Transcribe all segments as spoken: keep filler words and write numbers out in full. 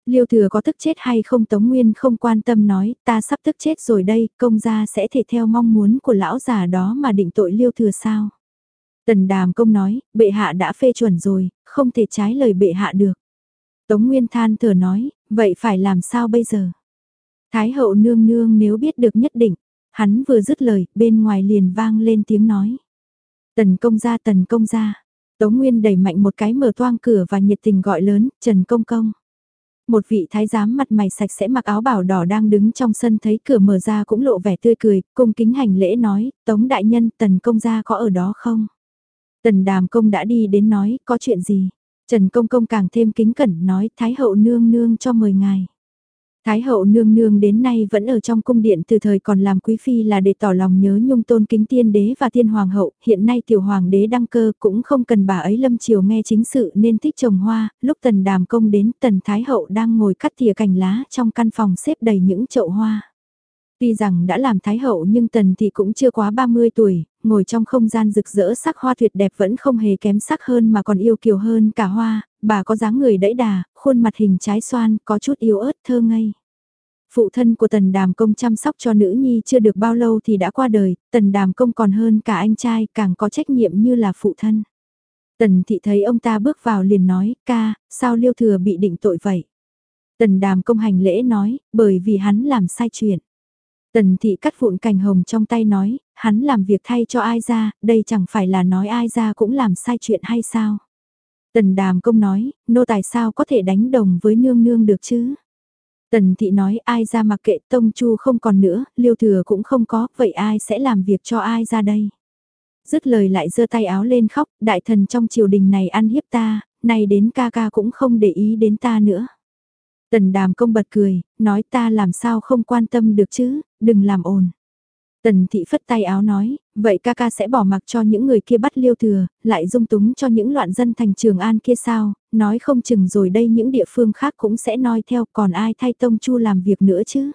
Liêu thừa có tức chết hay không Tống Nguyên không quan tâm nói, ta sắp tức chết rồi đây, công gia sẽ thể theo mong muốn của lão già đó mà định tội Liêu thừa sao? Tần Đàm Công nói, bệ hạ đã phê chuẩn rồi, không thể trái lời bệ hạ được. Tống Nguyên than thở nói, vậy phải làm sao bây giờ? Thái hậu nương nương nếu biết được nhất định, hắn vừa dứt lời, bên ngoài liền vang lên tiếng nói. Tần công gia, tần công gia. Tống Nguyên đẩy mạnh một cái mở toang cửa và nhiệt tình gọi lớn, Trần công công. Một vị thái giám mặt mày sạch sẽ mặc áo bảo đỏ đang đứng trong sân thấy cửa mở ra cũng lộ vẻ tươi cười, cung kính hành lễ nói, Tống đại nhân, tần công gia có ở đó không? Tần Đàm Công đã đi đến nói, có chuyện gì? Trần công công càng thêm kính cẩn nói, Thái hậu nương nương cho mời ngài. Thái hậu nương nương đến nay vẫn ở trong cung điện từ thời còn làm quý phi là để tỏ lòng nhớ nhung tôn kính tiên đế và tiên hoàng hậu, hiện nay tiểu hoàng đế đăng cơ cũng không cần bà ấy lâm chiều nghe chính sự nên thích trồng hoa, lúc tần đàm công đến tần thái hậu đang ngồi cắt tỉa cành lá trong căn phòng xếp đầy những chậu hoa. Tuy rằng đã làm thái hậu nhưng tần thì cũng chưa quá ba mươi tuổi, ngồi trong không gian rực rỡ sắc hoa tuyệt đẹp vẫn không hề kém sắc hơn mà còn yêu kiều hơn cả hoa, bà có dáng người đẫy đà, khuôn mặt hình trái xoan, có chút yếu ớt thơ ngây. Phụ thân của Tần Đàm Công chăm sóc cho nữ nhi chưa được bao lâu thì đã qua đời, Tần Đàm Công còn hơn cả anh trai, càng có trách nhiệm như là phụ thân. Tần Thị thấy ông ta bước vào liền nói, ca, sao Liêu Thừa bị định tội vậy? Tần Đàm Công hành lễ nói, bởi vì hắn làm sai chuyện. Tần Thị cắt vụn cành hồng trong tay nói, hắn làm việc thay cho ai ra, đây chẳng phải là nói ai ra cũng làm sai chuyện hay sao? Tần Đàm Công nói, nô tài sao có thể đánh đồng với nương nương được chứ? Tần Thị nói ai ra mặc kệ Tông Chu không còn nữa, Liêu Thừa cũng không có, vậy ai sẽ làm việc cho ai ra đây? Dứt lời lại giơ tay áo lên khóc, đại thần trong triều đình này ăn hiếp ta, nay đến ca ca cũng không để ý đến ta nữa. Tần Đàm Công bật cười, nói ta làm sao không quan tâm được chứ, đừng làm ồn. Tần Thị phất tay áo nói, vậy ca ca sẽ bỏ mặc cho những người kia bắt Liêu Thừa, lại dung túng cho những loạn dân thành Trường An kia sao, nói không chừng rồi đây những địa phương khác cũng sẽ noi theo, còn ai thay Tông Chu làm việc nữa chứ.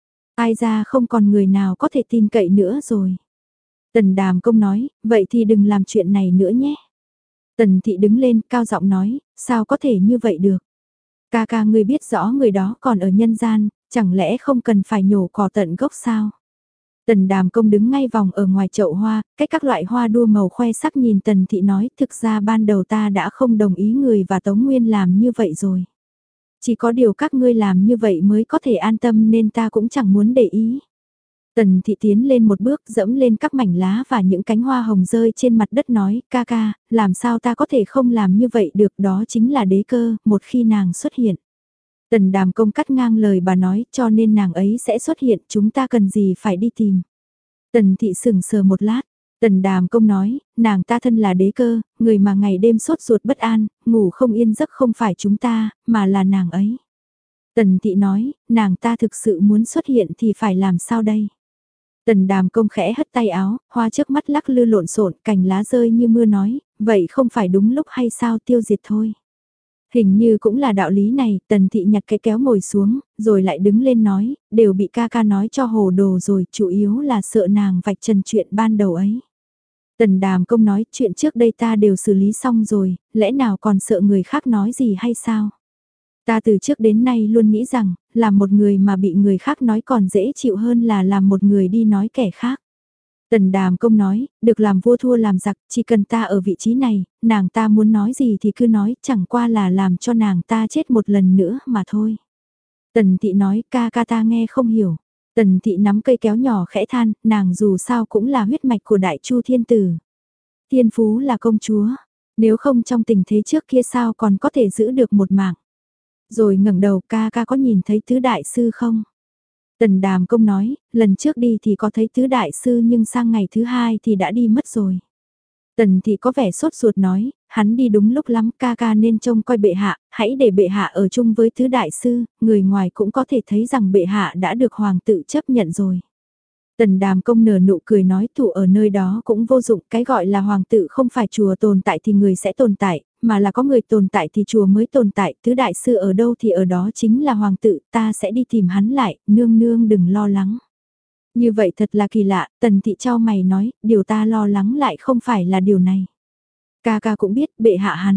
Ai ra không còn người nào có thể tin cậy nữa rồi. Tần Đàm Công nói, vậy thì đừng làm chuyện này nữa nhé. Tần Thị đứng lên cao giọng nói, sao có thể như vậy được. Ca ca ngươi biết rõ người đó còn ở nhân gian, chẳng lẽ không cần phải nhổ cỏ tận gốc sao? Tần Đàm Công đứng ngay vòng ở ngoài chậu hoa, cách các loại hoa đua màu khoe sắc nhìn Tần Thị nói, thực ra ban đầu ta đã không đồng ý người và Tống Nguyên làm như vậy rồi. Chỉ có điều các ngươi làm như vậy mới có thể an tâm nên ta cũng chẳng muốn để ý. Tần Thị tiến lên một bước dẫm lên các mảnh lá và những cánh hoa hồng rơi trên mặt đất nói, ca ca, làm sao ta có thể không làm như vậy được, đó chính là đế cơ, một khi nàng xuất hiện. Tần Đàm Công cắt ngang lời bà nói, cho nên nàng ấy sẽ xuất hiện, chúng ta cần gì phải đi tìm. Tần Thị sững sờ một lát, Tần Đàm Công nói, nàng ta thân là đế cơ, người mà ngày đêm sốt ruột bất an, ngủ không yên giấc không phải chúng ta, mà là nàng ấy. Tần Thị nói, nàng ta thực sự muốn xuất hiện thì phải làm sao đây? Tần Đàm Công khẽ hất tay áo, hoa trước mắt lắc lư lộn xộn, cành lá rơi như mưa nói, vậy không phải đúng lúc hay sao, tiêu diệt thôi. Hình như cũng là đạo lý này, Tần Thị nhặt cái kéo ngồi xuống, rồi lại đứng lên nói, đều bị ca ca nói cho hồ đồ rồi, chủ yếu là sợ nàng vạch trần chuyện ban đầu ấy. Tần Đàm Công nói, chuyện trước đây ta đều xử lý xong rồi, lẽ nào còn sợ người khác nói gì hay sao? Ta từ trước đến nay luôn nghĩ rằng, làm một người mà bị người khác nói còn dễ chịu hơn là làm một người đi nói kẻ khác. Tần Đàm Công nói, được làm vua thua làm giặc, chỉ cần ta ở vị trí này, nàng ta muốn nói gì thì cứ nói, chẳng qua là làm cho nàng ta chết một lần nữa mà thôi. Tần Thị nói, ca ca ta nghe không hiểu. Tần Thị nắm cây kéo nhỏ khẽ than, nàng dù sao cũng là huyết mạch của Đại Chu Thiên Tử. Thiên Phú là công chúa, nếu không trong tình thế trước kia sao còn có thể giữ được một mạng. Rồi ngẩng đầu, ca ca có nhìn thấy tứ đại sư không? Tần Đàm Công nói, lần trước đi thì có thấy tứ đại sư nhưng sang ngày thứ hai thì đã đi mất rồi. Tần Thị có vẻ sốt ruột nói, hắn đi đúng lúc lắm, ca ca nên trông coi bệ hạ, hãy để bệ hạ ở chung với tứ đại sư, người ngoài cũng có thể thấy rằng bệ hạ đã được hoàng tự chấp nhận rồi. Tần Đàm Công nở nụ cười nói thủ ở nơi đó cũng vô dụng, cái gọi là hoàng tự không phải chùa tồn tại thì người sẽ tồn tại, mà là có người tồn tại thì chùa mới tồn tại, tứ đại sư ở đâu thì ở đó chính là hoàng tự, ta sẽ đi tìm hắn lại, nương nương đừng lo lắng. Như vậy thật là kỳ lạ, Tần Thị trao mày nói, điều ta lo lắng lại không phải là điều này. Ca ca cũng biết bệ hạ hắn,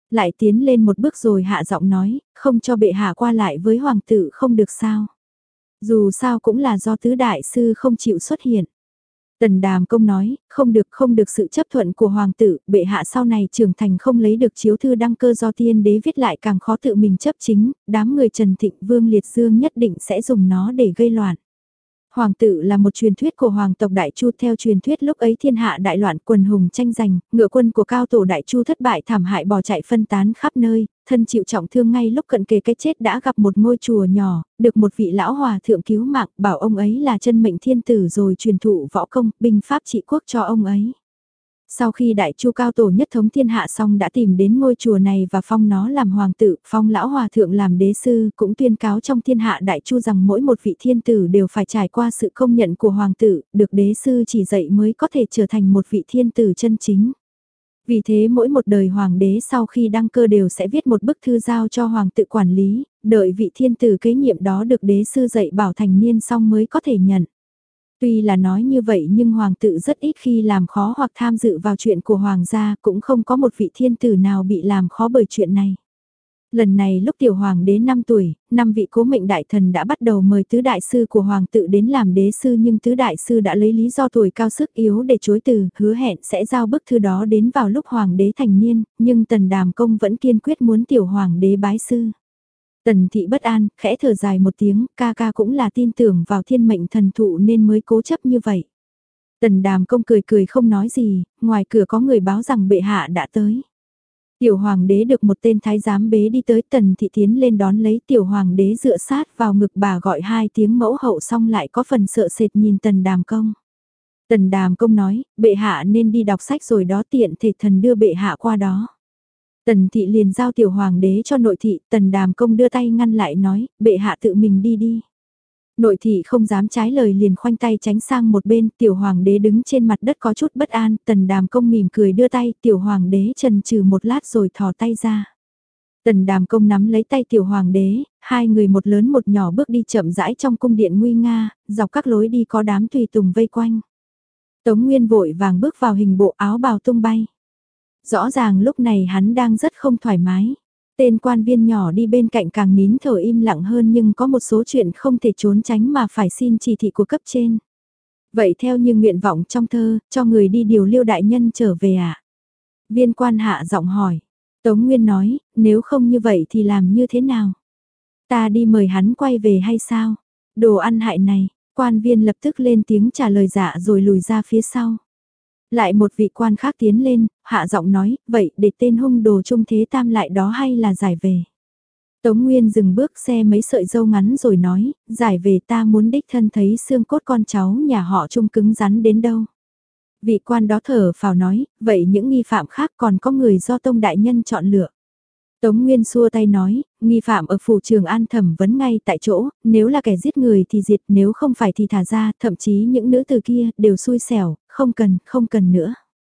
Lại tiến lên một bước rồi hạ giọng nói, không cho bệ hạ qua lại với hoàng tử không được sao. Dù sao cũng là do tứ đại sư không chịu xuất hiện. Tần Đàm Công nói, không được không được sự chấp thuận của hoàng tử, bệ hạ sau này trưởng thành không lấy được chiếu thư đăng cơ do tiên đế viết lại càng khó tự mình chấp chính, đám người Trần Thịnh Vương Liệt Dương nhất định sẽ dùng nó để gây loạn. Hoàng tử là một truyền thuyết của hoàng tộc Đại Chu, theo truyền thuyết lúc ấy thiên hạ đại loạn, quần hùng tranh giành, ngựa quân của cao tổ Đại Chu thất bại thảm hại bỏ chạy phân tán khắp nơi, thân chịu trọng thương ngay lúc cận kề cái chết đã gặp một ngôi chùa nhỏ, được một vị lão hòa thượng cứu mạng, bảo ông ấy là chân mệnh thiên tử rồi truyền thụ võ công, binh pháp trị quốc cho ông ấy. Sau khi Đại Chu cao tổ nhất thống thiên hạ xong đã tìm đến ngôi chùa này và phong nó làm hoàng tử, phong lão hòa thượng làm đế sư, cũng tuyên cáo trong thiên hạ Đại Chu rằng mỗi một vị thiên tử đều phải trải qua sự công nhận của hoàng tử, được đế sư chỉ dạy mới có thể trở thành một vị thiên tử chân chính. Vì thế mỗi một đời hoàng đế sau khi đăng cơ đều sẽ viết một bức thư giao cho hoàng tử quản lý, đợi vị thiên tử kế nhiệm đó được đế sư dạy bảo thành niên xong mới có thể nhận. Tuy là nói như vậy nhưng hoàng tử rất ít khi làm khó hoặc tham dự vào chuyện của hoàng gia, cũng không có một vị thiên tử nào bị làm khó bởi chuyện này. Lần này lúc tiểu hoàng đế năm tuổi, năm vị cố mệnh đại thần đã bắt đầu mời tứ đại sư của hoàng tử đến làm đế sư, nhưng tứ đại sư đã lấy lý do tuổi cao sức yếu để chối từ, hứa hẹn sẽ giao bức thư đó đến vào lúc hoàng đế thành niên, nhưng Tần Đàm Công vẫn kiên quyết muốn tiểu hoàng đế bái sư. Tần thị bất an, khẽ thở dài một tiếng, ca ca cũng là tin tưởng vào thiên mệnh thần thụ nên mới cố chấp như vậy. Tần Đàm Công cười cười không nói gì, ngoài cửa có người báo rằng bệ hạ đã tới. Tiểu hoàng đế được một tên thái giám bế đi tới, Tần thị tiến lên đón lấy, tiểu hoàng đế dựa sát vào ngực bà gọi hai tiếng mẫu hậu xong lại có phần sợ sệt nhìn Tần Đàm Công. Tần Đàm Công nói, bệ hạ nên đi đọc sách rồi đó, tiện thể thần đưa bệ hạ qua đó. Tần thị liền giao tiểu hoàng đế cho nội thị, Tần Đàm Công đưa tay ngăn lại nói, bệ hạ tự mình đi đi. Nội thị không dám trái lời liền khoanh tay tránh sang một bên, tiểu hoàng đế đứng trên mặt đất có chút bất an, Tần Đàm Công mỉm cười đưa tay, tiểu hoàng đế chần chừ một lát rồi thò tay ra. Tần Đàm Công nắm lấy tay tiểu hoàng đế, hai người một lớn một nhỏ bước đi chậm rãi trong cung điện nguy nga, dọc các lối đi có đám tùy tùng vây quanh. Tống Nguyên vội vàng bước vào hình bộ áo bào tung bay. Rõ ràng lúc này hắn đang rất không thoải mái. Tên quan viên nhỏ đi bên cạnh càng nín thở im lặng hơn, nhưng có một số chuyện không thể trốn tránh mà phải xin chỉ thị của cấp trên. Vậy theo như nguyện vọng trong thơ, cho người đi điều Liêu đại nhân trở về ạ. À? Viên quan hạ giọng hỏi. Tống Nguyên nói, nếu không như vậy thì làm như thế nào? Ta đi mời hắn quay về hay sao? Đồ ăn hại này, quan viên lập tức lên tiếng trả lời dạ rồi lùi ra phía sau. Lại một vị quan khác tiến lên, hạ giọng nói, vậy để tên hung đồ trung thế tam lại đó hay là giải về? Tống Nguyên dừng bước xe mấy sợi dâu ngắn rồi nói, giải về ta muốn đích thân thấy xương cốt con cháu nhà họ Trung cứng rắn đến đâu. Vị quan đó thở phào nói, vậy những nghi phạm khác còn có người do Tông Đại Nhân chọn lựa. Tống Nguyên xua tay nói, nghi phạm ở phủ Trường An thẩm vấn ngay tại chỗ, nếu là kẻ giết người thì diệt, nếu không phải thì thả ra, thậm chí những nữ từ kia đều xui xẻo, không cần, không cần nữa.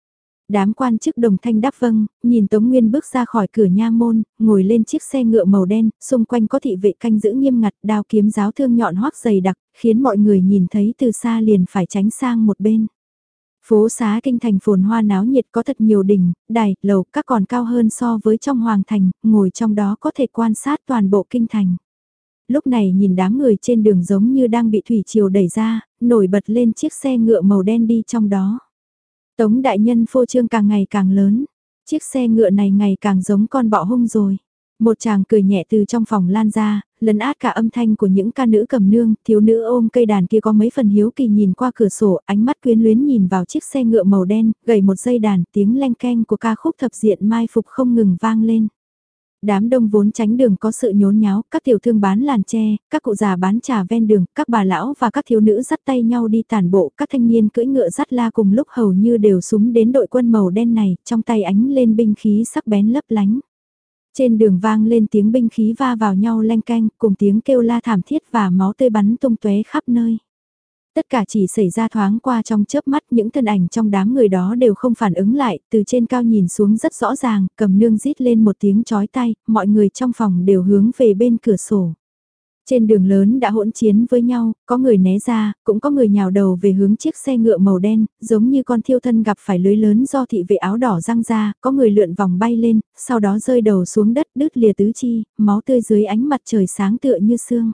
Đám quan chức đồng thanh đáp vâng, nhìn Tống Nguyên bước ra khỏi cửa nha môn, ngồi lên chiếc xe ngựa màu đen, xung quanh có thị vệ canh giữ nghiêm ngặt, đao kiếm giáo thương nhọn hoắc dày đặc, khiến mọi người nhìn thấy từ xa liền phải tránh sang một bên. Phố xá kinh thành phồn hoa náo nhiệt, có thật nhiều đình, đài, lầu, các còn cao hơn so với trong hoàng thành, ngồi trong đó có thể quan sát toàn bộ kinh thành. Lúc này nhìn đám người trên đường giống như đang bị thủy triều đẩy ra, nổi bật lên chiếc xe ngựa màu đen đi trong đó. Tống đại nhân phô trương càng ngày càng lớn, chiếc xe ngựa này ngày càng giống con bọ hung rồi. Một chàng cười nhẹ từ trong phòng lan ra, lấn át cả âm thanh của những ca nữ cầm nương, thiếu nữ ôm cây đàn kia có mấy phần hiếu kỳ nhìn qua cửa sổ, ánh mắt quyến luyến nhìn vào chiếc xe ngựa màu đen, gầy một dây đàn, tiếng leng keng của ca khúc thập diện mai phục không ngừng vang lên. Đám đông vốn tránh đường có sự nhốn nháo, các tiểu thương bán làn tre, các cụ già bán trà ven đường, các bà lão và các thiếu nữ dắt tay nhau đi tản bộ, các thanh niên cưỡi ngựa dắt la cùng lúc hầu như đều súng đến đội quân màu đen này, trong tay ánh lên binh khí sắc bén lấp lánh. Trên đường vang lên tiếng binh khí va vào nhau leng keng, cùng tiếng kêu la thảm thiết và máu tươi bắn tung tóe khắp nơi. Tất cả chỉ xảy ra thoáng qua trong chớp mắt, những thân ảnh trong đám người đó đều không phản ứng lại, từ trên cao nhìn xuống rất rõ ràng, cầm nương rít lên một tiếng chói tai, mọi người trong phòng đều hướng về bên cửa sổ. Trên đường lớn đã hỗn chiến với nhau, có người né ra, cũng có người nhào đầu về hướng chiếc xe ngựa màu đen, giống như con thiêu thân gặp phải lưới lớn do thị vệ áo đỏ răng ra, có người lượn vòng bay lên, sau đó rơi đầu xuống đất đứt lìa tứ chi, máu tươi dưới ánh mặt trời sáng tựa như sương.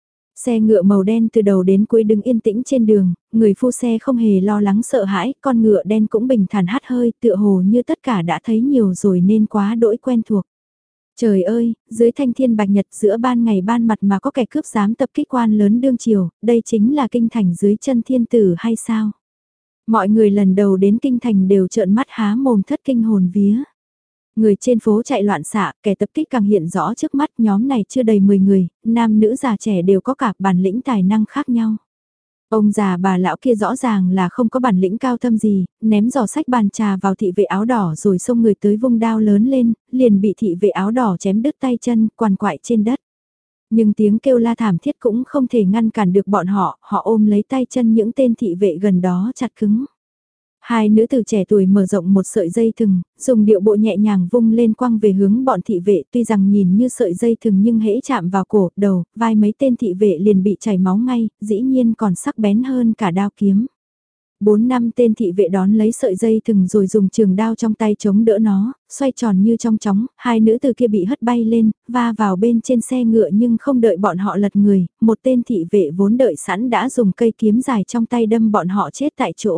Xe ngựa màu đen từ đầu đến cuối đứng yên tĩnh trên đường, người phu xe không hề lo lắng sợ hãi, con ngựa đen cũng bình thản hắt hơi tựa hồ như tất cả đã thấy nhiều rồi nên quá đỗi quen thuộc. Trời ơi, dưới thanh thiên bạch nhật giữa ban ngày ban mặt mà có kẻ cướp dám tập kích quan lớn đương triều, đây chính là kinh thành dưới chân thiên tử hay sao? Mọi người lần đầu đến kinh thành đều trợn mắt há mồm thất kinh hồn vía. Người trên phố chạy loạn xạ, kẻ tập kích càng hiện rõ trước mắt, nhóm này chưa đầy mười người, nam nữ già trẻ đều có cả bản lĩnh tài năng khác nhau. Ông già bà lão kia rõ ràng là không có bản lĩnh cao thâm gì, ném giỏ sách bàn trà vào thị vệ áo đỏ rồi xông người tới vung đao lớn lên, liền bị thị vệ áo đỏ chém đứt tay chân, quằn quại trên đất. Nhưng tiếng kêu la thảm thiết cũng không thể ngăn cản được bọn họ, họ ôm lấy tay chân những tên thị vệ gần đó chặt cứng. Hai nữ tử trẻ tuổi mở rộng một sợi dây thừng, dùng điệu bộ nhẹ nhàng vung lên quăng về hướng bọn thị vệ, tuy rằng nhìn như sợi dây thừng nhưng hễ chạm vào cổ, đầu, vai mấy tên thị vệ liền bị chảy máu ngay, dĩ nhiên còn sắc bén hơn cả đao kiếm. Bốn năm tên thị vệ đón lấy sợi dây thừng rồi dùng trường đao trong tay chống đỡ nó, xoay tròn như trong chóng, hai nữ tử kia bị hất bay lên, va vào bên trên xe ngựa nhưng không đợi bọn họ lật người, một tên thị vệ vốn đợi sẵn đã dùng cây kiếm dài trong tay đâm bọn họ chết tại chỗ.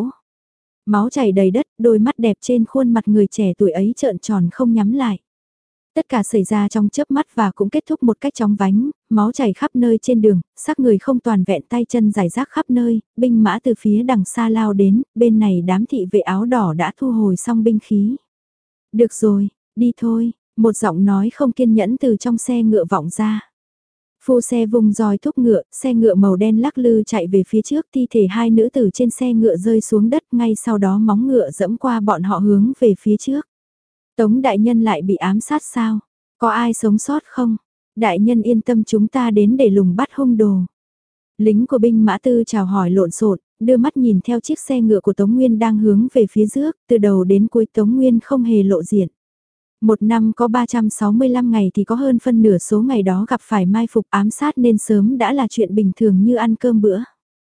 Máu chảy đầy đất, đôi mắt đẹp trên khuôn mặt người trẻ tuổi ấy trợn tròn không nhắm lại. Tất cả xảy ra trong chớp mắt và cũng kết thúc một cách chóng vánh, máu chảy khắp nơi trên đường, xác người không toàn vẹn tay chân rải rác khắp nơi, binh mã từ phía đằng xa lao đến, bên này đám thị vệ áo đỏ đã thu hồi xong binh khí. Được rồi, đi thôi, một giọng nói không kiên nhẫn từ trong xe ngựa vọng ra. Phu xe vùng roi thúc ngựa, xe ngựa màu đen lắc lư chạy về phía trước, thi thể hai nữ tử trên xe ngựa rơi xuống đất, ngay sau đó móng ngựa dẫm qua bọn họ hướng về phía trước. Tống đại nhân lại bị ám sát sao? Có ai sống sót không? Đại nhân yên tâm, chúng ta đến để lùng bắt hung đồ. Lính của binh mã tư chào hỏi lộn xộn, đưa mắt nhìn theo chiếc xe ngựa của Tống Nguyên đang hướng về phía trước, từ đầu đến cuối Tống Nguyên không hề lộ diện. Một năm có ba trăm sáu mươi lăm ngày thì có hơn phân nửa số ngày đó gặp phải mai phục ám sát nên sớm đã là chuyện bình thường như ăn cơm bữa.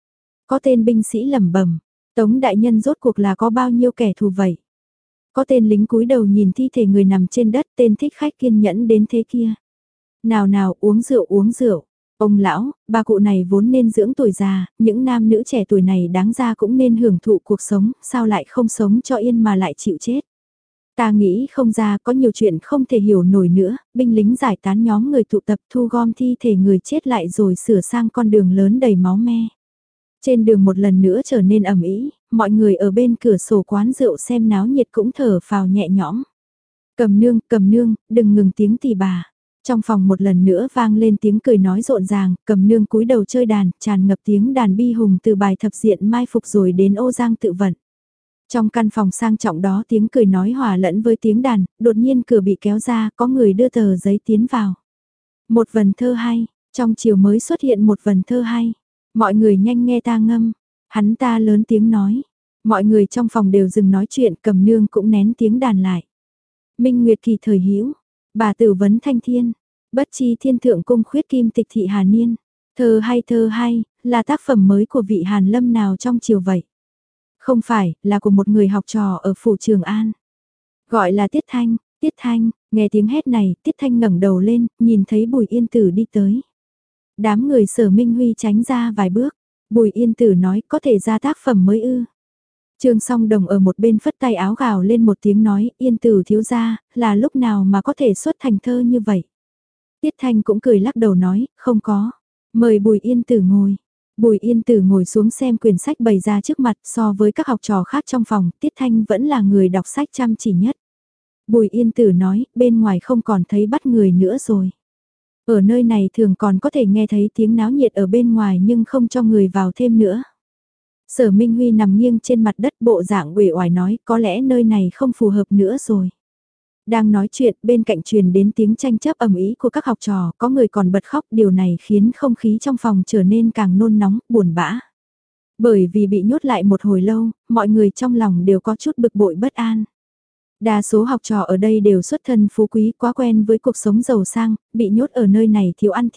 Có tên binh sĩ lẩm bẩm, Tống đại nhân rốt cuộc là có bao nhiêu kẻ thù vậy? Có tên lính cúi đầu nhìn thi thể người nằm trên đất, tên thích khách kiên nhẫn đến thế kia. Nào nào, uống rượu uống rượu. Ông lão, bà cụ này vốn nên dưỡng tuổi già, những nam nữ trẻ tuổi này đáng ra cũng nên hưởng thụ cuộc sống, sao lại không sống cho yên mà lại chịu chết. Ta nghĩ không ra, có nhiều chuyện không thể hiểu nổi nữa, binh lính giải tán nhóm người tụ tập thu gom thi thể người chết lại rồi sửa sang con đường lớn đầy máu me. Trên đường một lần nữa trở nên ẩm ĩ, mọi người ở bên cửa sổ quán rượu xem náo nhiệt cũng thở phào nhẹ nhõm. Cầm nương, cầm nương, đừng ngừng tiếng tỳ bà. Trong phòng một lần nữa vang lên tiếng cười nói rộn ràng, cầm nương cúi đầu chơi đàn, tràn ngập tiếng đàn bi hùng từ bài thập diện mai phục rồi đến ô giang tự vận. Trong căn phòng sang trọng đó tiếng cười nói hòa lẫn với tiếng đàn, đột nhiên cửa bị kéo ra, có người đưa tờ giấy tiến vào. Một vần thơ hay, trong chiều mới xuất hiện một vần thơ hay. Mọi người nhanh nghe ta ngâm, hắn ta lớn tiếng nói. Mọi người trong phòng đều dừng nói chuyện, cầm nương cũng nén tiếng đàn lại. Minh Nguyệt kỳ thời hữu, bà tử vấn thanh thiên, bất chi thiên thượng cung khuyết kim tịch thị Hà Niên. Thơ hay thơ hay, là tác phẩm mới của vị Hàn Lâm nào trong chiều vậy? Không phải, là của một người học trò ở phủ Trường An. Gọi là Tiết Thanh, Tiết Thanh, nghe tiếng hét này, Tiết Thanh ngẩng đầu lên, nhìn thấy Bùi Yên Tử đi tới. Đám người Sở Minh Huy tránh ra vài bước, Bùi Yên Tử nói có thể ra tác phẩm mới ư. Trương Song Đồng ở một bên phất tay áo gào lên một tiếng nói, Yên Tử thiếu gia, là lúc nào mà có thể xuất thành thơ như vậy. Tiết Thanh cũng cười lắc đầu nói, không có, mời Bùi Yên Tử ngồi. Bùi Yên Tử ngồi xuống xem quyển sách bày ra trước mặt, so với các học trò khác trong phòng, Tiết Thanh vẫn là người đọc sách chăm chỉ nhất. Bùi Yên Tử nói, bên ngoài không còn thấy bắt người nữa rồi. Ở nơi này thường còn có thể nghe thấy tiếng náo nhiệt ở bên ngoài nhưng không cho người vào thêm nữa. Sở Minh Huy nằm nghiêng trên mặt đất bộ dạng uể oải nói, có lẽ nơi này không phù hợp nữa rồi. Đang nói chuyện, bên cạnh truyền đến tiếng tranh chấp ầm ĩ của các học trò, có người còn bật khóc, điều này khiến không khí trong phòng trở nên càng nôn nóng, buồn bã. Bởi vì bị nhốt lại một hồi lâu, mọi người trong lòng đều có chút bực bội bất an. Đa số học trò ở đây đều xuất thân phú quý quá quen với cuộc sống giàu sang, bị nhốt ở nơi này thiếu ăn thiếu mặc,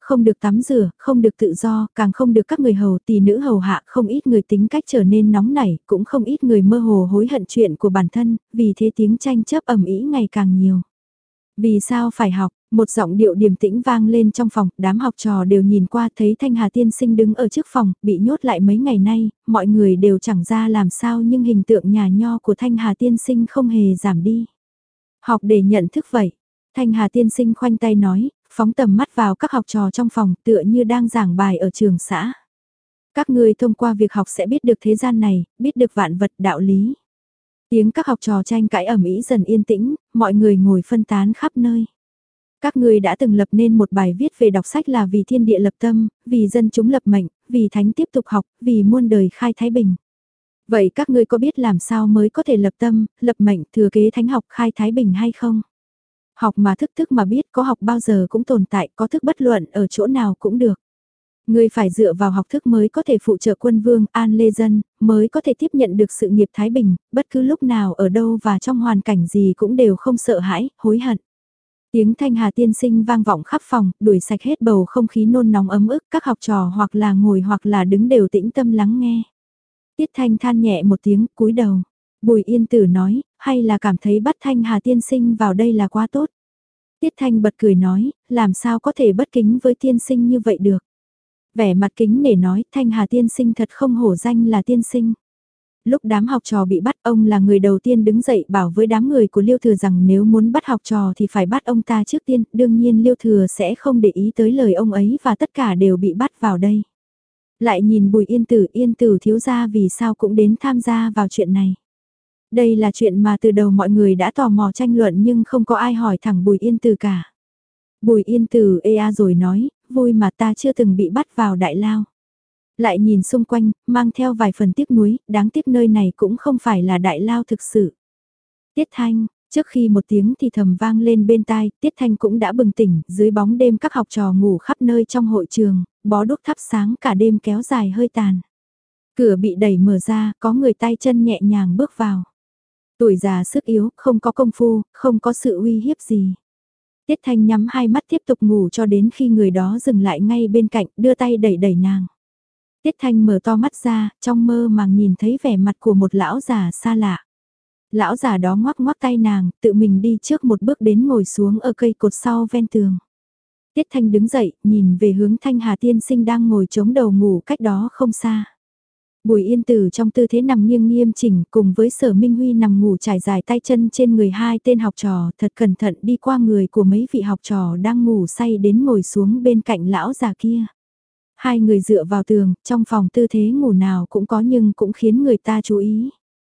không được tắm rửa, không được tự do, càng không được các người hầu tỳ nữ hầu hạ, không ít người tính cách trở nên nóng nảy, cũng không ít người mơ hồ hối hận chuyện của bản thân, vì thế tiếng tranh chấp ầm ĩ ngày càng nhiều. Vì sao phải học? Một giọng điệu điềm tĩnh vang lên trong phòng, đám học trò đều nhìn qua thấy Thanh Hà tiên sinh đứng ở trước phòng, bị nhốt lại mấy ngày nay, mọi người đều chẳng ra làm sao nhưng hình tượng nhà nho của Thanh Hà tiên sinh không hề giảm đi. Học để nhận thức vậy. Thanh Hà tiên sinh khoanh tay nói, phóng tầm mắt vào các học trò trong phòng tựa như đang giảng bài ở trường xã. Các ngươi thông qua việc học sẽ biết được thế gian này, biết được vạn vật đạo lý. Tiếng các học trò tranh cãi ầm ĩ dần yên tĩnh, mọi người ngồi phân tán khắp nơi. Các ngươi đã từng lập nên một bài viết về đọc sách là vì thiên địa lập tâm, vì dân chúng lập mệnh, vì thánh tiếp tục học, vì muôn đời khai thái bình. Vậy các ngươi có biết làm sao mới có thể lập tâm, lập mệnh, thừa kế thánh học khai thái bình hay không? Học mà thức thức mà biết, có học bao giờ cũng tồn tại, có thức bất luận ở chỗ nào cũng được. Ngươi phải dựa vào học thức mới có thể phụ trợ quân vương, an lê dân, mới có thể tiếp nhận được sự nghiệp thái bình, bất cứ lúc nào ở đâu và trong hoàn cảnh gì cũng đều không sợ hãi, hối hận. Tiếng Thanh Hà tiên sinh vang vọng khắp phòng, đuổi sạch hết bầu không khí nôn nóng ấm ức, các học trò hoặc là ngồi hoặc là đứng đều tĩnh tâm lắng nghe. Tiết Thanh than nhẹ một tiếng, cúi đầu. Bùi Yên Tử nói, hay là cảm thấy bắt Thanh Hà tiên sinh vào đây là quá tốt. Tiết Thanh bật cười nói, làm sao có thể bất kính với tiên sinh như vậy được. Vẻ mặt kính nể nói, Thanh Hà tiên sinh thật không hổ danh là tiên sinh. Lúc đám học trò bị bắt, ông là người đầu tiên đứng dậy bảo với đám người của Liêu Thừa rằng nếu muốn bắt học trò thì phải bắt ông ta trước tiên, đương nhiên Liêu Thừa sẽ không để ý tới lời ông ấy và tất cả đều bị bắt vào đây. Lại nhìn Bùi Yên Tử, Yên Tử thiếu gia vì sao cũng đến tham gia vào chuyện này. Đây là chuyện mà từ đầu mọi người đã tò mò tranh luận nhưng không có ai hỏi thẳng Bùi Yên Tử cả. Bùi Yên Tử ê a rồi nói, vui mà ta chưa từng bị bắt vào đại lao. Lại nhìn xung quanh, mang theo vài phần tiếc nuối, đáng tiếc nơi này cũng không phải là đại lao thực sự. Tiết Thanh, trước khi một tiếng thì thầm vang lên bên tai, Tiết Thanh cũng đã bừng tỉnh, dưới bóng đêm các học trò ngủ khắp nơi trong hội trường, bó đuốc thắp sáng cả đêm kéo dài hơi tàn. Cửa bị đẩy mở ra, có người tay chân nhẹ nhàng bước vào. Tuổi già sức yếu, không có công phu, không có sự uy hiếp gì. Tiết Thanh nhắm hai mắt tiếp tục ngủ cho đến khi người đó dừng lại ngay bên cạnh, đưa tay đẩy đẩy nàng. Tiết Thanh mở to mắt ra, trong mơ màng nhìn thấy vẻ mặt của một lão già xa lạ. Lão già đó ngoắc ngoắc tay nàng, tự mình đi trước một bước đến ngồi xuống ở cây cột sau ven tường. Tiết Thanh đứng dậy, nhìn về hướng Thanh Hà tiên sinh đang ngồi chống đầu ngủ cách đó không xa. Bùi Yên Tử trong tư thế nằm nghiêng nghiêm chỉnh cùng với Sở Minh Huy nằm ngủ trải dài tay chân trên người hai tên học trò thật cẩn thận đi qua người của mấy vị học trò đang ngủ say đến ngồi xuống bên cạnh lão già kia. Hai người dựa vào tường, trong phòng tư thế ngủ nào cũng có nhưng cũng khiến người ta chú ý.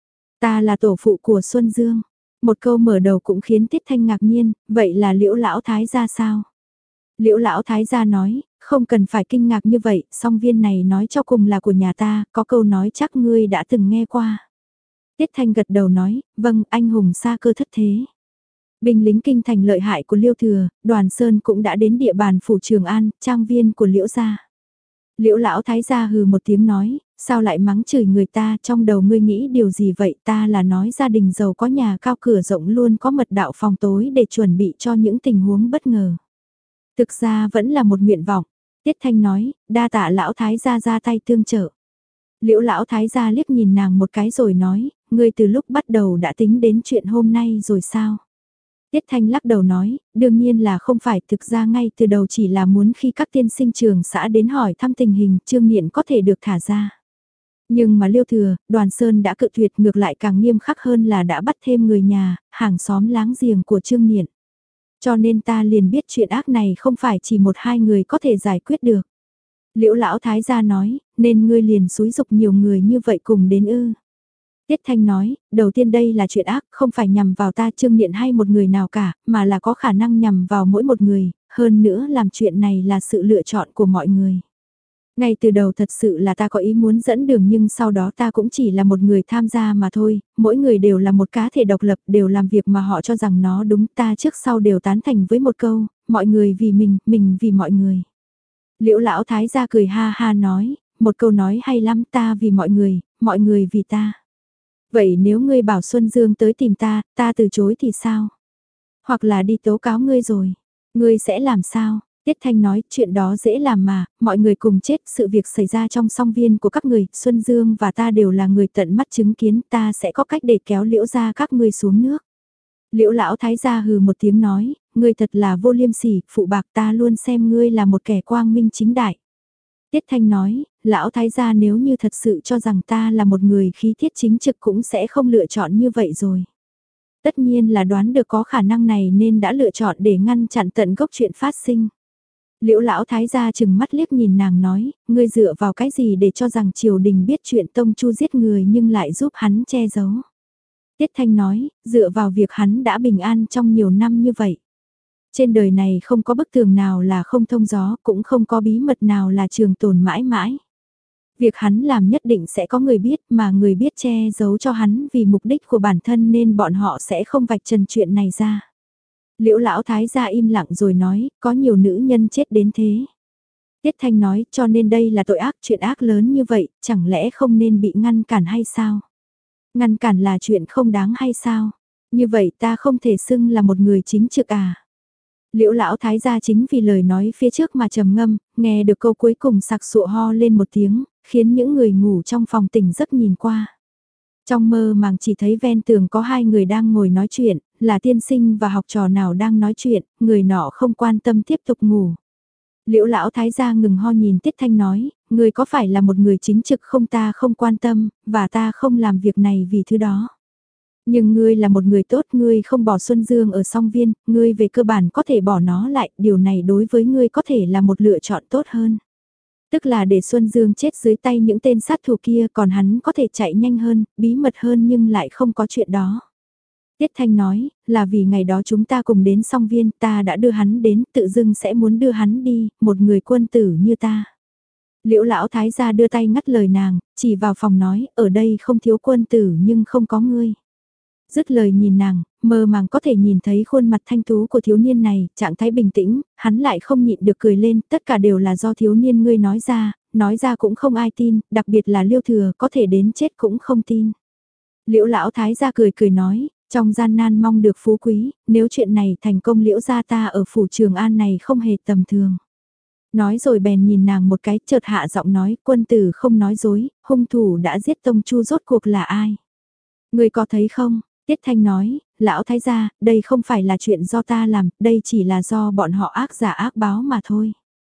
Ta là tổ phụ của Xuân Dương. Một câu mở đầu cũng khiến Tiết Thanh ngạc nhiên, vậy là Liễu Lão Thái gia sao? Liễu Lão Thái gia nói, không cần phải kinh ngạc như vậy, song viên này nói cho cùng là của nhà ta, có câu nói chắc ngươi đã từng nghe qua. Tiết Thanh gật đầu nói, vâng, anh hùng xa cơ thất thế. Binh lính kinh thành lợi hại của Liêu Thừa, Đoàn Sơn cũng đã đến địa bàn phủ Trường An, trang viên của Liễu gia. Liễu Lão Thái gia hừ một tiếng nói, sao lại mắng chửi người ta, trong đầu ngươi nghĩ điều gì vậy, ta là nói gia đình giàu có nhà cao cửa rộng luôn có mật đạo phòng tối để chuẩn bị cho những tình huống bất ngờ. Thực ra vẫn là một nguyện vọng, Tiết Thanh nói, đa tạ Lão Thái gia ra tay tương trợ. Liễu Lão Thái gia liếc nhìn nàng một cái rồi nói, ngươi từ lúc bắt đầu đã tính đến chuyện hôm nay rồi sao? Tiết Thanh lắc đầu nói, đương nhiên là không phải, thực ra ngay từ đầu chỉ là muốn khi các tiên sinh trường xã đến hỏi thăm tình hình, Trương Nghiện có thể được thả ra. Nhưng mà Liêu Thừa, Đoàn Sơn đã cự tuyệt, ngược lại càng nghiêm khắc hơn là đã bắt thêm người nhà, hàng xóm láng giềng của Trương Nghiện. Cho nên ta liền biết chuyện ác này không phải chỉ một hai người có thể giải quyết được. Liễu Lão Thái gia nói, nên ngươi liền xúi dục nhiều người như vậy cùng đến ư. Tiết Thanh nói, đầu tiên đây là chuyện ác, không phải nhằm vào ta Trương Nghiện hay một người nào cả, mà là có khả năng nhằm vào mỗi một người, hơn nữa làm chuyện này là sự lựa chọn của mọi người. Ngay từ đầu thật sự là ta có ý muốn dẫn đường nhưng sau đó ta cũng chỉ là một người tham gia mà thôi, mỗi người đều là một cá thể độc lập, đều làm việc mà họ cho rằng nó đúng, ta trước sau đều tán thành với một câu, mọi người vì mình, mình vì mọi người. Liễu Lão Thái gia cười ha ha nói, một câu nói hay lắm, ta vì mọi người, mọi người vì ta. Vậy nếu ngươi bảo Xuân Dương tới tìm ta, ta từ chối thì sao? Hoặc là đi tố cáo ngươi rồi, ngươi sẽ làm sao? Tiết Thanh nói, chuyện đó dễ làm mà, mọi người cùng chết, sự việc xảy ra trong song viên của các người, Xuân Dương và ta đều là người tận mắt chứng kiến, ta sẽ có cách để kéo Liễu gia các ngươi xuống nước. Liễu lão thái gia hừ một tiếng nói, ngươi thật là vô liêm sỉ, phụ bạc, ta luôn xem ngươi là một kẻ quang minh chính đại. Tiết Thanh nói, lão thái gia nếu như thật sự cho rằng ta là một người khí tiết chính trực cũng sẽ không lựa chọn như vậy rồi. Tất nhiên là đoán được có khả năng này nên đã lựa chọn để ngăn chặn tận gốc chuyện phát sinh. Liễu lão thái gia chừng mắt liếc nhìn nàng nói, ngươi dựa vào cái gì để cho rằng triều đình biết chuyện Tông Chu giết người nhưng lại giúp hắn che giấu. Tiết Thanh nói, dựa vào việc hắn đã bình an trong nhiều năm như vậy. Trên đời này không có bức tường nào là không thông gió, cũng không có bí mật nào là trường tồn mãi mãi. Việc hắn làm nhất định sẽ có người biết mà người biết che giấu cho hắn vì mục đích của bản thân nên bọn họ sẽ không vạch trần chuyện này ra. Liễu lão thái gia im lặng rồi nói, có nhiều nữ nhân chết đến thế. Tiết Thanh nói, cho nên đây là tội ác, chuyện ác lớn như vậy, chẳng lẽ không nên bị ngăn cản hay sao? Ngăn cản là chuyện không đáng hay sao? Như vậy ta không thể xưng là một người chính trực à? Liễu lão thái gia chính vì lời nói phía trước mà trầm ngâm, nghe được câu cuối cùng sặc sụa ho lên một tiếng, khiến những người ngủ trong phòng tỉnh giấc nhìn qua. Trong mơ màng chỉ thấy ven tường có hai người đang ngồi nói chuyện, là tiên sinh và học trò nào đang nói chuyện, người nọ không quan tâm tiếp tục ngủ. Liễu lão thái gia ngừng ho nhìn Tiết Thanh nói, người có phải là một người chính trực không, ta không quan tâm, và ta không làm việc này vì thứ đó. Nhưng ngươi là một người tốt, ngươi không bỏ Xuân Dương ở song viên, ngươi về cơ bản có thể bỏ nó lại, điều này đối với ngươi có thể là một lựa chọn tốt hơn. Tức là để Xuân Dương chết dưới tay những tên sát thủ kia, còn hắn có thể chạy nhanh hơn, bí mật hơn nhưng lại không có chuyện đó. Tiết Thanh nói, là vì ngày đó chúng ta cùng đến song viên, ta đã đưa hắn đến, tự dưng sẽ muốn đưa hắn đi, một người quân tử như ta. Liễu lão thái gia đưa tay ngắt lời nàng, chỉ vào phòng nói, ở đây không thiếu quân tử nhưng không có ngươi. Dứt lời nhìn nàng, mơ màng có thể nhìn thấy khuôn mặt thanh tú của thiếu niên này, trạng thái bình tĩnh, hắn lại không nhịn được cười lên, tất cả đều là do thiếu niên ngươi nói ra, nói ra cũng không ai tin, đặc biệt là Liêu Thừa, có thể đến chết cũng không tin. Liễu lão thái gia cười cười nói, trong gian nan mong được phú quý, nếu chuyện này thành công Liễu gia ta ở phủ Trường An này không hề tầm thường. Nói rồi bèn nhìn nàng một cái, chợt hạ giọng nói, quân tử không nói dối, hung thủ đã giết Tông Chu rốt cuộc là ai? Ngươi có thấy không? Tiết Thanh nói, lão thái gia, đây không phải là chuyện do ta làm, đây chỉ là do bọn họ ác giả ác báo mà thôi.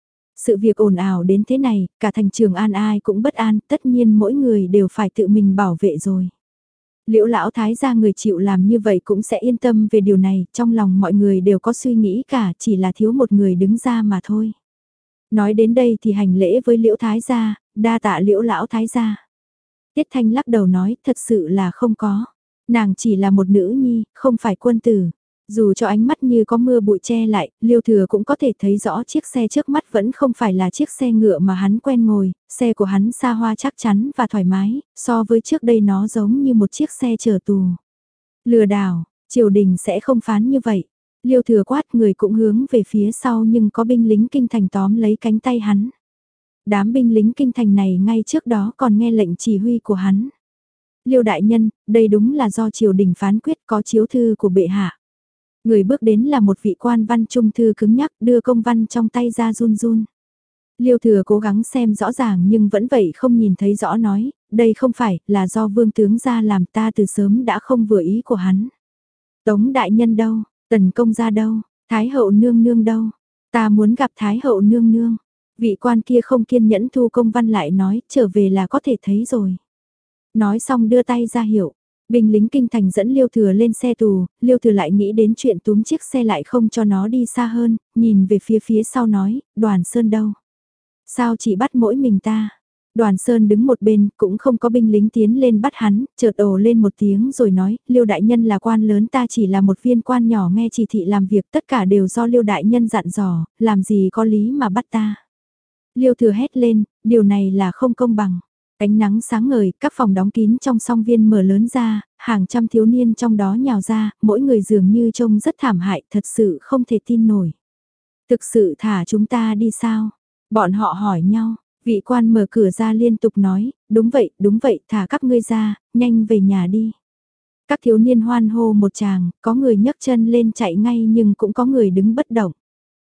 Sự việc ồn ào đến thế này, cả thành Trường An ai cũng bất an, tất nhiên mỗi người đều phải tự mình bảo vệ rồi. Liễu lão thái gia người chịu làm như vậy cũng sẽ yên tâm về điều này, trong lòng mọi người đều có suy nghĩ cả, chỉ là thiếu một người đứng ra mà thôi. Nói đến đây thì hành lễ với Liễu thái gia, đa tạ Liễu lão thái gia. Tiết Thanh lắc đầu nói, thật sự là không có. Nàng chỉ là một nữ nhi, không phải quân tử. Dù cho ánh mắt như có mưa bụi che lại, Liêu Thừa cũng có thể thấy rõ chiếc xe trước mắt vẫn không phải là chiếc xe ngựa mà hắn quen ngồi, xe của hắn xa hoa chắc chắn và thoải mái, so với trước đây nó giống như một chiếc xe chở tù. Lừa đảo, triều đình sẽ không phán như vậy. Liêu Thừa quát, người cũng hướng về phía sau nhưng có binh lính kinh thành tóm lấy cánh tay hắn. Đám binh lính kinh thành này ngay trước đó còn nghe lệnh chỉ huy của hắn. Liêu đại nhân, đây đúng là do triều đình phán quyết, có chiếu thư của bệ hạ. Người bước đến là một vị quan văn trung thư cứng nhắc, đưa công văn trong tay ra run run. Liêu Thừa cố gắng xem rõ ràng nhưng vẫn vậy không nhìn thấy rõ, nói, đây không phải là do vương tướng ra làm, ta từ sớm đã không vừa ý của hắn. Tống đại nhân đâu, tần công gia đâu, thái hậu nương nương đâu, ta muốn gặp thái hậu nương nương. Vị quan kia không kiên nhẫn thu công văn lại nói, trở về là có thể thấy rồi. Nói xong đưa tay ra hiệu, binh lính kinh thành dẫn Liêu Thừa lên xe tù, Liêu Thừa lại nghĩ đến chuyện túm chiếc xe lại không cho nó đi xa hơn, nhìn về phía phía sau nói, Đoàn Sơn đâu? Sao chỉ bắt mỗi mình ta? Đoàn Sơn đứng một bên, cũng không có binh lính tiến lên bắt hắn, chợt ồ lên một tiếng rồi nói, Liêu đại nhân là quan lớn, ta chỉ là một viên quan nhỏ nghe chỉ thị làm việc, tất cả đều do Liêu đại nhân dặn dò, làm gì có lý mà bắt ta. Liêu Thừa hét lên, điều này là không công bằng. Ánh nắng sáng ngời, các phòng đóng kín trong song viên mở lớn ra, hàng trăm thiếu niên trong đó nhào ra, mỗi người dường như trông rất thảm hại, thật sự không thể tin nổi. Thực sự thả chúng ta đi sao? Bọn họ hỏi nhau, vị quan mở cửa ra liên tục nói, đúng vậy, đúng vậy, thả các ngươi ra, nhanh về nhà đi. Các thiếu niên hoan hô một tràng, có người nhấc chân lên chạy ngay nhưng cũng có người đứng bất động.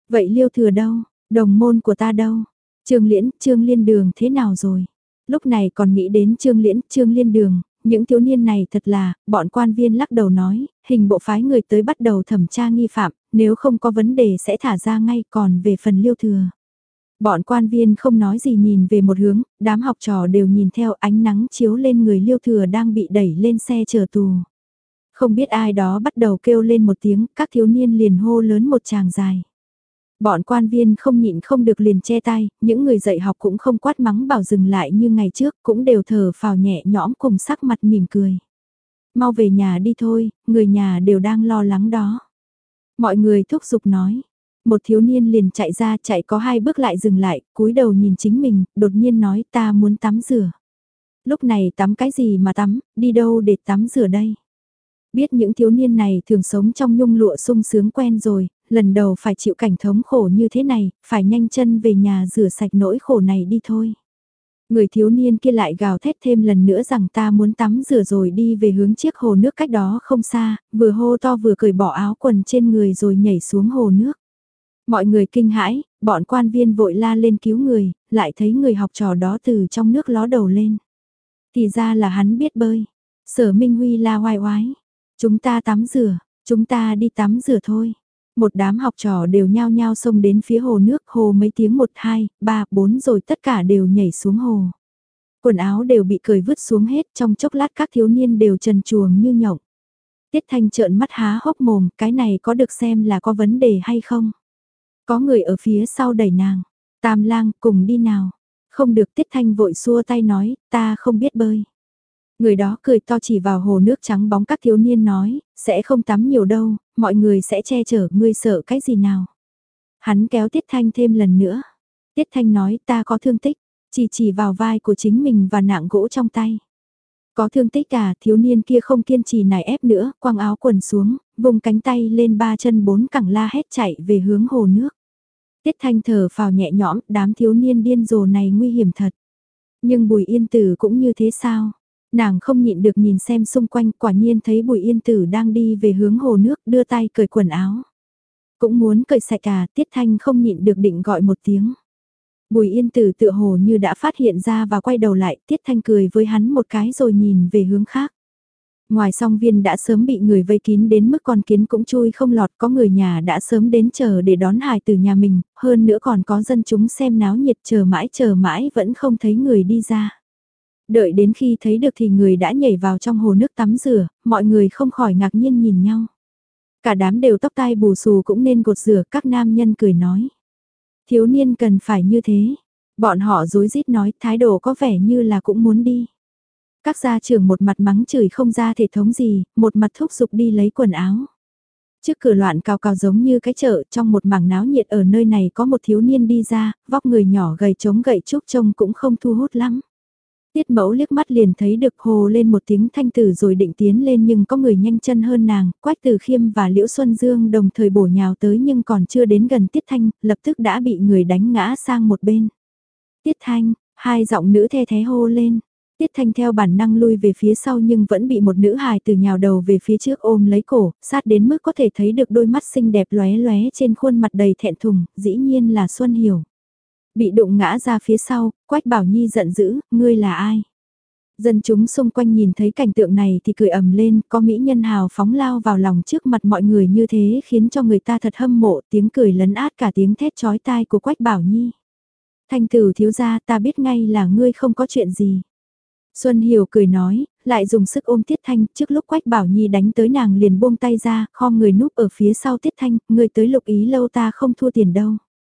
Vậy Liêu Thừa đâu? Đồng môn của ta đâu? Trương Liễn, Trương Liên Đường thế nào rồi? Lúc này còn nghĩ đến Trương Liễn, Trương Liên Đường, những thiếu niên này thật là, bọn quan viên lắc đầu nói, hình bộ phái người tới bắt đầu thẩm tra nghi phạm, nếu không có vấn đề sẽ thả ra ngay, còn về phần Liêu Thừa. Bọn quan viên không nói gì nhìn về một hướng, đám học trò đều nhìn theo ánh nắng chiếu lên người Liêu Thừa đang bị đẩy lên xe chờ tù. Không biết ai đó bắt đầu kêu lên một tiếng, các thiếu niên liền hô lớn một tràng dài. Bọn quan viên không nhịn không được liền che tay, những người dạy học cũng không quát mắng bảo dừng lại như ngày trước, cũng đều thở phào nhẹ nhõm cùng sắc mặt mỉm cười. Mau về nhà đi thôi, người nhà đều đang lo lắng đó. Mọi người thúc giục nói. Một thiếu niên liền chạy ra chạy có hai bước lại dừng lại, cúi đầu nhìn chính mình, đột nhiên nói ta muốn tắm rửa. Lúc này tắm cái gì mà tắm, đi đâu để tắm rửa đây? Biết những thiếu niên này thường sống trong nhung lụa sung sướng quen rồi, lần đầu phải chịu cảnh thống khổ như thế này, phải nhanh chân về nhà rửa sạch nỗi khổ này đi thôi. Người thiếu niên kia lại gào thét thêm lần nữa rằng ta muốn tắm rửa rồi đi về hướng chiếc hồ nước cách đó không xa, vừa hô to vừa cởi bỏ áo quần trên người rồi nhảy xuống hồ nước. Mọi người kinh hãi, bọn quan viên vội la lên cứu người, lại thấy người học trò đó từ trong nước ló đầu lên. Thì ra là hắn biết bơi. Sở Minh Huy la oai oái. Chúng ta tắm rửa, chúng ta đi tắm rửa thôi. Một đám học trò đều nhao nhao xông đến phía hồ nước, hồ mấy tiếng một, hai, ba, bốn rồi tất cả đều nhảy xuống hồ. Quần áo đều bị cởi vứt xuống hết, trong chốc lát các thiếu niên đều trần truồng như nhộng. Tiết Thanh trợn mắt há hốc mồm, cái này có được xem là có vấn đề hay không? Có người ở phía sau đẩy nàng, Tam Lang cùng đi nào. Không được, Tiết Thanh vội xua tay nói, ta không biết bơi. Người đó cười to chỉ vào hồ nước trắng bóng các thiếu niên nói, sẽ không tắm nhiều đâu, mọi người sẽ che chở, ngươi sợ cái gì nào. Hắn kéo Tiết Thanh thêm lần nữa. Tiết Thanh nói ta có thương tích, chỉ chỉ vào vai của chính mình và nạng gỗ trong tay. Có thương tích à, thiếu niên kia không kiên trì nài ép nữa, quăng áo quần xuống, vùng cánh tay lên ba chân bốn cẳng la hét chạy về hướng hồ nước. Tiết Thanh thở phào nhẹ nhõm, đám thiếu niên điên rồ này nguy hiểm thật. Nhưng Bùi Yên Tử cũng như thế sao? Nàng không nhịn được nhìn xem xung quanh, quả nhiên thấy Bùi Yên Tử đang đi về hướng hồ nước, đưa tay cởi quần áo. Cũng muốn cởi sạch à, Tiết Thanh không nhịn được định gọi một tiếng. Bùi Yên Tử tựa hồ như đã phát hiện ra và quay đầu lại, Tiết Thanh cười với hắn một cái rồi nhìn về hướng khác. Ngoài song viên đã sớm bị người vây kín đến mức con kiến cũng chui không lọt, có người nhà đã sớm đến chờ để đón hài từ nhà mình, hơn nữa còn có dân chúng xem náo nhiệt chờ mãi chờ mãi vẫn không thấy người đi ra. Đợi đến khi thấy được thì người đã nhảy vào trong hồ nước tắm rửa, mọi người không khỏi ngạc nhiên nhìn nhau. Cả đám đều tóc tai bù xù cũng nên gột rửa, các nam nhân cười nói. Thiếu niên cần phải như thế. Bọn họ rối rít nói thái độ có vẻ như là cũng muốn đi. Các gia trưởng một mặt mắng chửi không ra thể thống gì, một mặt thúc giục đi lấy quần áo. Trước cửa loạn cào cào giống như cái chợ, trong một mảng náo nhiệt ở nơi này có một thiếu niên đi ra, vóc người nhỏ gầy chống gậy trúc trông cũng không thu hút lắm. Tiết Mẫu liếc mắt liền thấy được hồ lên một tiếng thanh tử rồi định tiến lên nhưng có người nhanh chân hơn nàng, Quách Từ Khiêm và Liễu Xuân Dương đồng thời bổ nhào tới nhưng còn chưa đến gần Tiết Thanh, lập tức đã bị người đánh ngã sang một bên. Tiết Thanh, hai giọng nữ the thế hô lên. Tiết Thanh theo bản năng lui về phía sau nhưng vẫn bị một nữ hài từ nhào đầu về phía trước ôm lấy cổ, sát đến mức có thể thấy được đôi mắt xinh đẹp lóe lóe trên khuôn mặt đầy thẹn thùng, dĩ nhiên là Xuân Hiểu. Bị đụng ngã ra phía sau, Quách Bảo Nhi giận dữ, ngươi là ai? Dân chúng xung quanh nhìn thấy cảnh tượng này thì cười ầm lên, có mỹ nhân hào phóng lao vào lòng trước mặt mọi người như thế khiến cho người ta thật hâm mộ, tiếng cười lấn át cả tiếng thét chói tai của Quách Bảo Nhi. Thanh tử thiếu gia, ta biết ngay là ngươi không có chuyện gì. Xuân Hiểu cười nói, lại dùng sức ôm Tiết Thanh, trước lúc Quách Bảo Nhi đánh tới nàng liền buông tay ra, khom người núp ở phía sau Tiết Thanh, ngươi tới Lục Ý lâu ta không thua tiền đâu.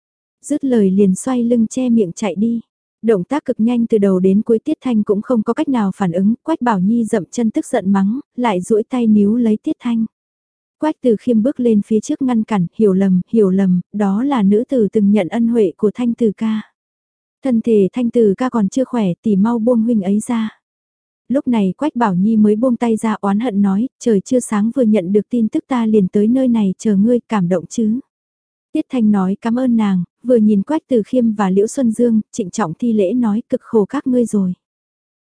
Dứt lời liền xoay lưng che miệng chạy đi. Động tác cực nhanh từ đầu đến cuối Tiết Thanh cũng không có cách nào phản ứng, Quách Bảo Nhi dậm chân tức giận mắng, lại duỗi tay níu lấy Tiết Thanh. Quách Từ Khiêm bước lên phía trước ngăn cản, hiểu lầm, hiểu lầm, đó là nữ tử từng nhận ân huệ của Thanh Từ ca. Thân thể Thanh Từ ca còn chưa khỏe, tỉ mau buông huynh ấy ra. Lúc này Quách Bảo Nhi mới buông tay ra oán hận nói, trời chưa sáng vừa nhận được tin tức ta liền tới nơi này chờ ngươi, cảm động chứ. Tiết Thanh nói cảm ơn nàng, vừa nhìn Quách Từ Khiêm và Liễu Xuân Dương, trịnh trọng thi lễ nói cực khổ các ngươi rồi.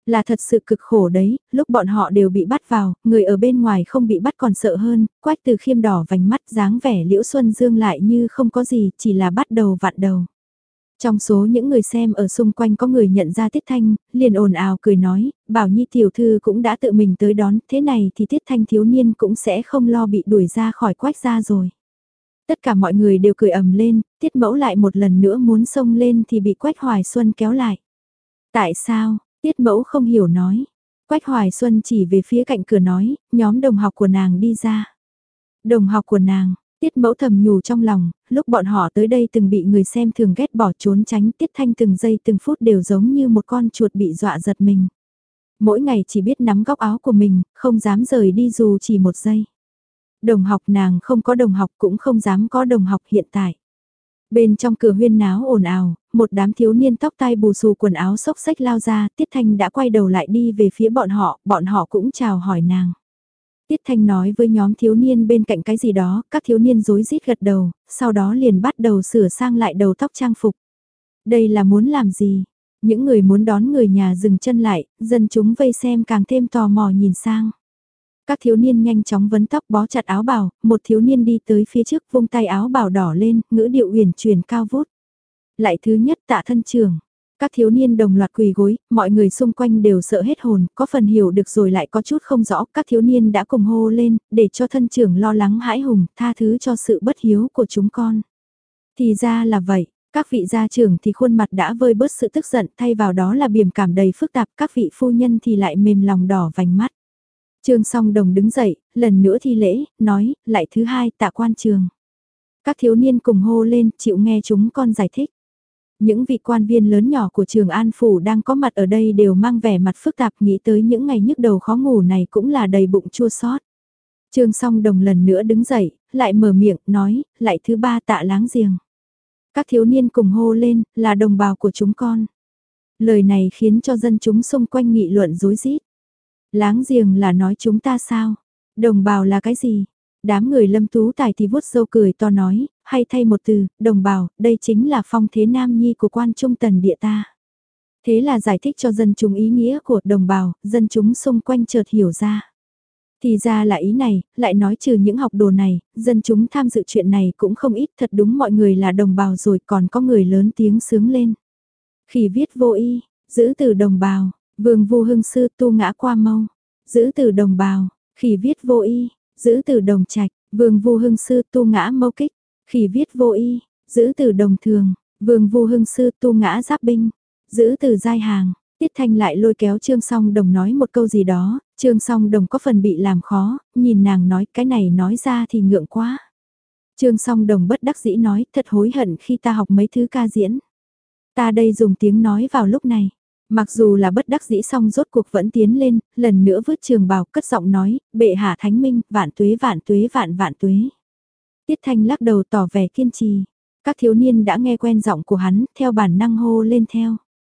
Là thật sự cực khổ đấy, lúc bọn họ đều bị bắt vào, người ở bên ngoài không bị bắt còn sợ hơn, Quách Từ Khiêm đỏ vành mắt dáng vẻ Liễu Xuân Dương lại như không có gì, chỉ là bắt đầu vặn đầu. Trong số những người xem ở xung quanh có người nhận ra Tiết Thanh, liền ồn ào cười nói, Bảo Nhi tiểu thư cũng đã tự mình tới đón, thế này thì Tiết Thanh thiếu niên cũng sẽ không lo bị đuổi ra khỏi Quách gia rồi. Tất cả mọi người đều cười ầm lên, Tiết Mẫu lại một lần nữa muốn xông lên thì bị Quách Hoài Xuân kéo lại. Tại sao? Tiết Mẫu không hiểu nói. Quách Hoài Xuân chỉ về phía cạnh cửa nói, nhóm đồng học của nàng đi ra. Đồng học của nàng, Tiết Mẫu thầm nhủ trong lòng, lúc bọn họ tới đây từng bị người xem thường ghét bỏ trốn tránh, Tiết Thanh từng giây từng phút đều giống như một con chuột bị dọa giật mình. Mỗi ngày chỉ biết nắm góc áo của mình, không dám rời đi dù chỉ một giây. Đồng học nàng không có đồng học cũng không dám có đồng học hiện tại. Bên trong cửa huyên náo ồn ào, một đám thiếu niên tóc tai bù xù quần áo xốc xách lao ra, Tiết Thanh đã quay đầu lại đi về phía bọn họ, bọn họ cũng chào hỏi nàng. Tiết Thanh nói với nhóm thiếu niên bên cạnh cái gì đó, các thiếu niên rối rít gật đầu, sau đó liền bắt đầu sửa sang lại đầu tóc trang phục. Đây là muốn làm gì? Những người muốn đón người nhà dừng chân lại, dân chúng vây xem càng thêm tò mò nhìn sang. Các thiếu niên nhanh chóng vấn tóc bó chặt áo bào, một thiếu niên đi tới phía trước vung tay áo bào đỏ lên, ngữ điệu uyển chuyển cao vút. Lại thứ nhất tạ thân trưởng. Các thiếu niên đồng loạt quỳ gối, mọi người xung quanh đều sợ hết hồn, có phần hiểu được rồi lại có chút không rõ, các thiếu niên đã cùng hô lên, để cho thân trưởng lo lắng hãi hùng, tha thứ cho sự bất hiếu của chúng con. Thì ra là vậy, các vị gia trưởng thì khuôn mặt đã vơi bớt sự tức giận, thay vào đó là biềm cảm đầy phức tạp, các vị phu nhân thì lại mềm lòng đỏ vành mắt. Trương Song Đồng đứng dậy, lần nữa thi lễ, nói, lại thứ hai tạ quan trường. Các thiếu niên cùng hô lên, chịu nghe chúng con giải thích. Những vị quan viên lớn nhỏ của trường An Phủ đang có mặt ở đây đều mang vẻ mặt phức tạp, nghĩ tới những ngày nhức đầu khó ngủ này cũng là đầy bụng chua xót. Trương Song Đồng lần nữa đứng dậy, lại mở miệng, nói, lại thứ ba tạ láng giềng. Các thiếu niên cùng hô lên, là đồng bào của chúng con. Lời này khiến cho dân chúng xung quanh nghị luận rối rít. Láng giềng là nói chúng ta sao? Đồng bào là cái gì? Đám người Lâm Tú Tài thì vuốt râu cười to nói, hay thay một từ, đồng bào, đây chính là phong thế nam nhi của quan trung tần địa ta. Thế là giải thích cho dân chúng ý nghĩa của đồng bào, dân chúng xung quanh chợt hiểu ra. Thì ra là ý này, lại nói trừ những học đồ này, dân chúng tham dự chuyện này cũng không ít, thật đúng mọi người là đồng bào rồi, còn có người lớn tiếng sướng lên. Khi viết vô y, giữ từ đồng bào, Vương Vu Hưng sư tu ngã qua mâu, giữ từ đồng bào, khi viết vô y, giữ từ đồng trạch, Vương Vu Hưng sư tu ngã mâu kích, khi viết vô y, giữ từ đồng thường, Vương Vu Hưng sư tu ngã giáp binh, giữ từ giai hàng. Tiết Thanh lại lôi kéo Trương Song Đồng nói một câu gì đó, Trương Song Đồng có phần bị làm khó, nhìn nàng nói cái này nói ra thì ngượng quá. Trương Song Đồng bất đắc dĩ nói, thật hối hận khi ta học mấy thứ ca diễn. Ta đây dùng tiếng nói vào lúc này. Mặc dù là bất đắc dĩ song rốt cuộc vẫn tiến lên, lần nữa vứt trường bào cất giọng nói, bệ hạ thánh minh, vạn tuế vạn tuế vạn vạn tuế. Tiết Thanh lắc đầu tỏ vẻ kiên trì. Các thiếu niên đã nghe quen giọng của hắn, theo bản năng hô lên theo.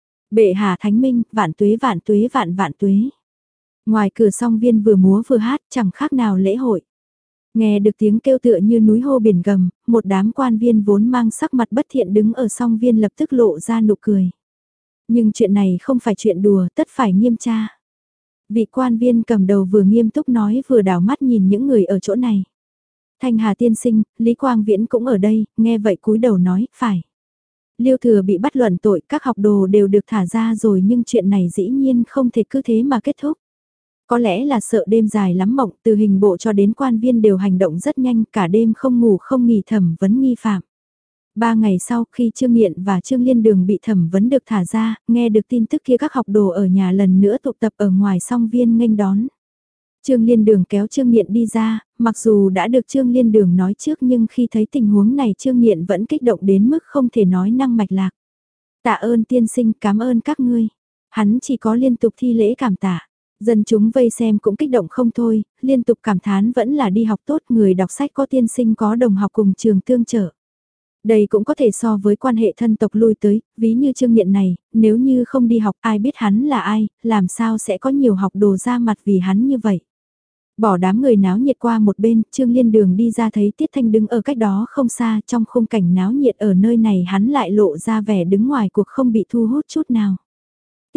Bệ hạ thánh minh, vạn tuế vạn tuế vạn vạn tuế. Ngoài cửa song viên vừa múa vừa hát, chẳng khác nào lễ hội. Nghe được tiếng kêu tựa như núi hô biển gầm, một đám quan viên vốn mang sắc mặt bất thiện đứng ở song viên lập tức lộ ra nụ cười. Nhưng chuyện này không phải chuyện đùa, tất phải nghiêm tra. Vị quan viên cầm đầu vừa nghiêm túc nói vừa đảo mắt nhìn những người ở chỗ này. Thanh Hà tiên sinh, Lý Quang Viễn cũng ở đây, nghe vậy cúi đầu nói, phải. Liêu Thừa bị bắt luận tội, các học đồ đều được thả ra rồi nhưng chuyện này dĩ nhiên không thể cứ thế mà kết thúc. Có lẽ là sợ đêm dài lắm mộng, từ hình bộ cho đến quan viên đều hành động rất nhanh, cả đêm không ngủ không nghỉ thẩm vấn nghi phạm. Ba ngày sau khi Trương Nghiện và Trương Liên Đường bị thẩm vấn được thả ra, nghe được tin tức kia các học đồ ở nhà lần nữa tụ tập ở ngoài song viên nghênh đón. Trương Liên Đường kéo Trương Nghiện đi ra, mặc dù đã được Trương Liên Đường nói trước nhưng khi thấy tình huống này Trương Nghiện vẫn kích động đến mức không thể nói năng mạch lạc. Tạ ơn tiên sinh, cảm ơn các ngươi. Hắn chỉ có liên tục thi lễ cảm tạ. Dân chúng vây xem cũng kích động không thôi, liên tục cảm thán vẫn là đi học tốt, người đọc sách có tiên sinh có đồng học cùng trường tương trợ. Đây cũng có thể so với quan hệ thân tộc lui tới, ví như Trương Nghiện này, nếu như không đi học ai biết hắn là ai, làm sao sẽ có nhiều học đồ ra mặt vì hắn như vậy. Bỏ đám người náo nhiệt qua một bên, Trương Liên Đường đi ra thấy Tiết Thanh đứng ở cách đó không xa, trong khung cảnh náo nhiệt ở nơi này hắn lại lộ ra vẻ đứng ngoài cuộc không bị thu hút chút nào.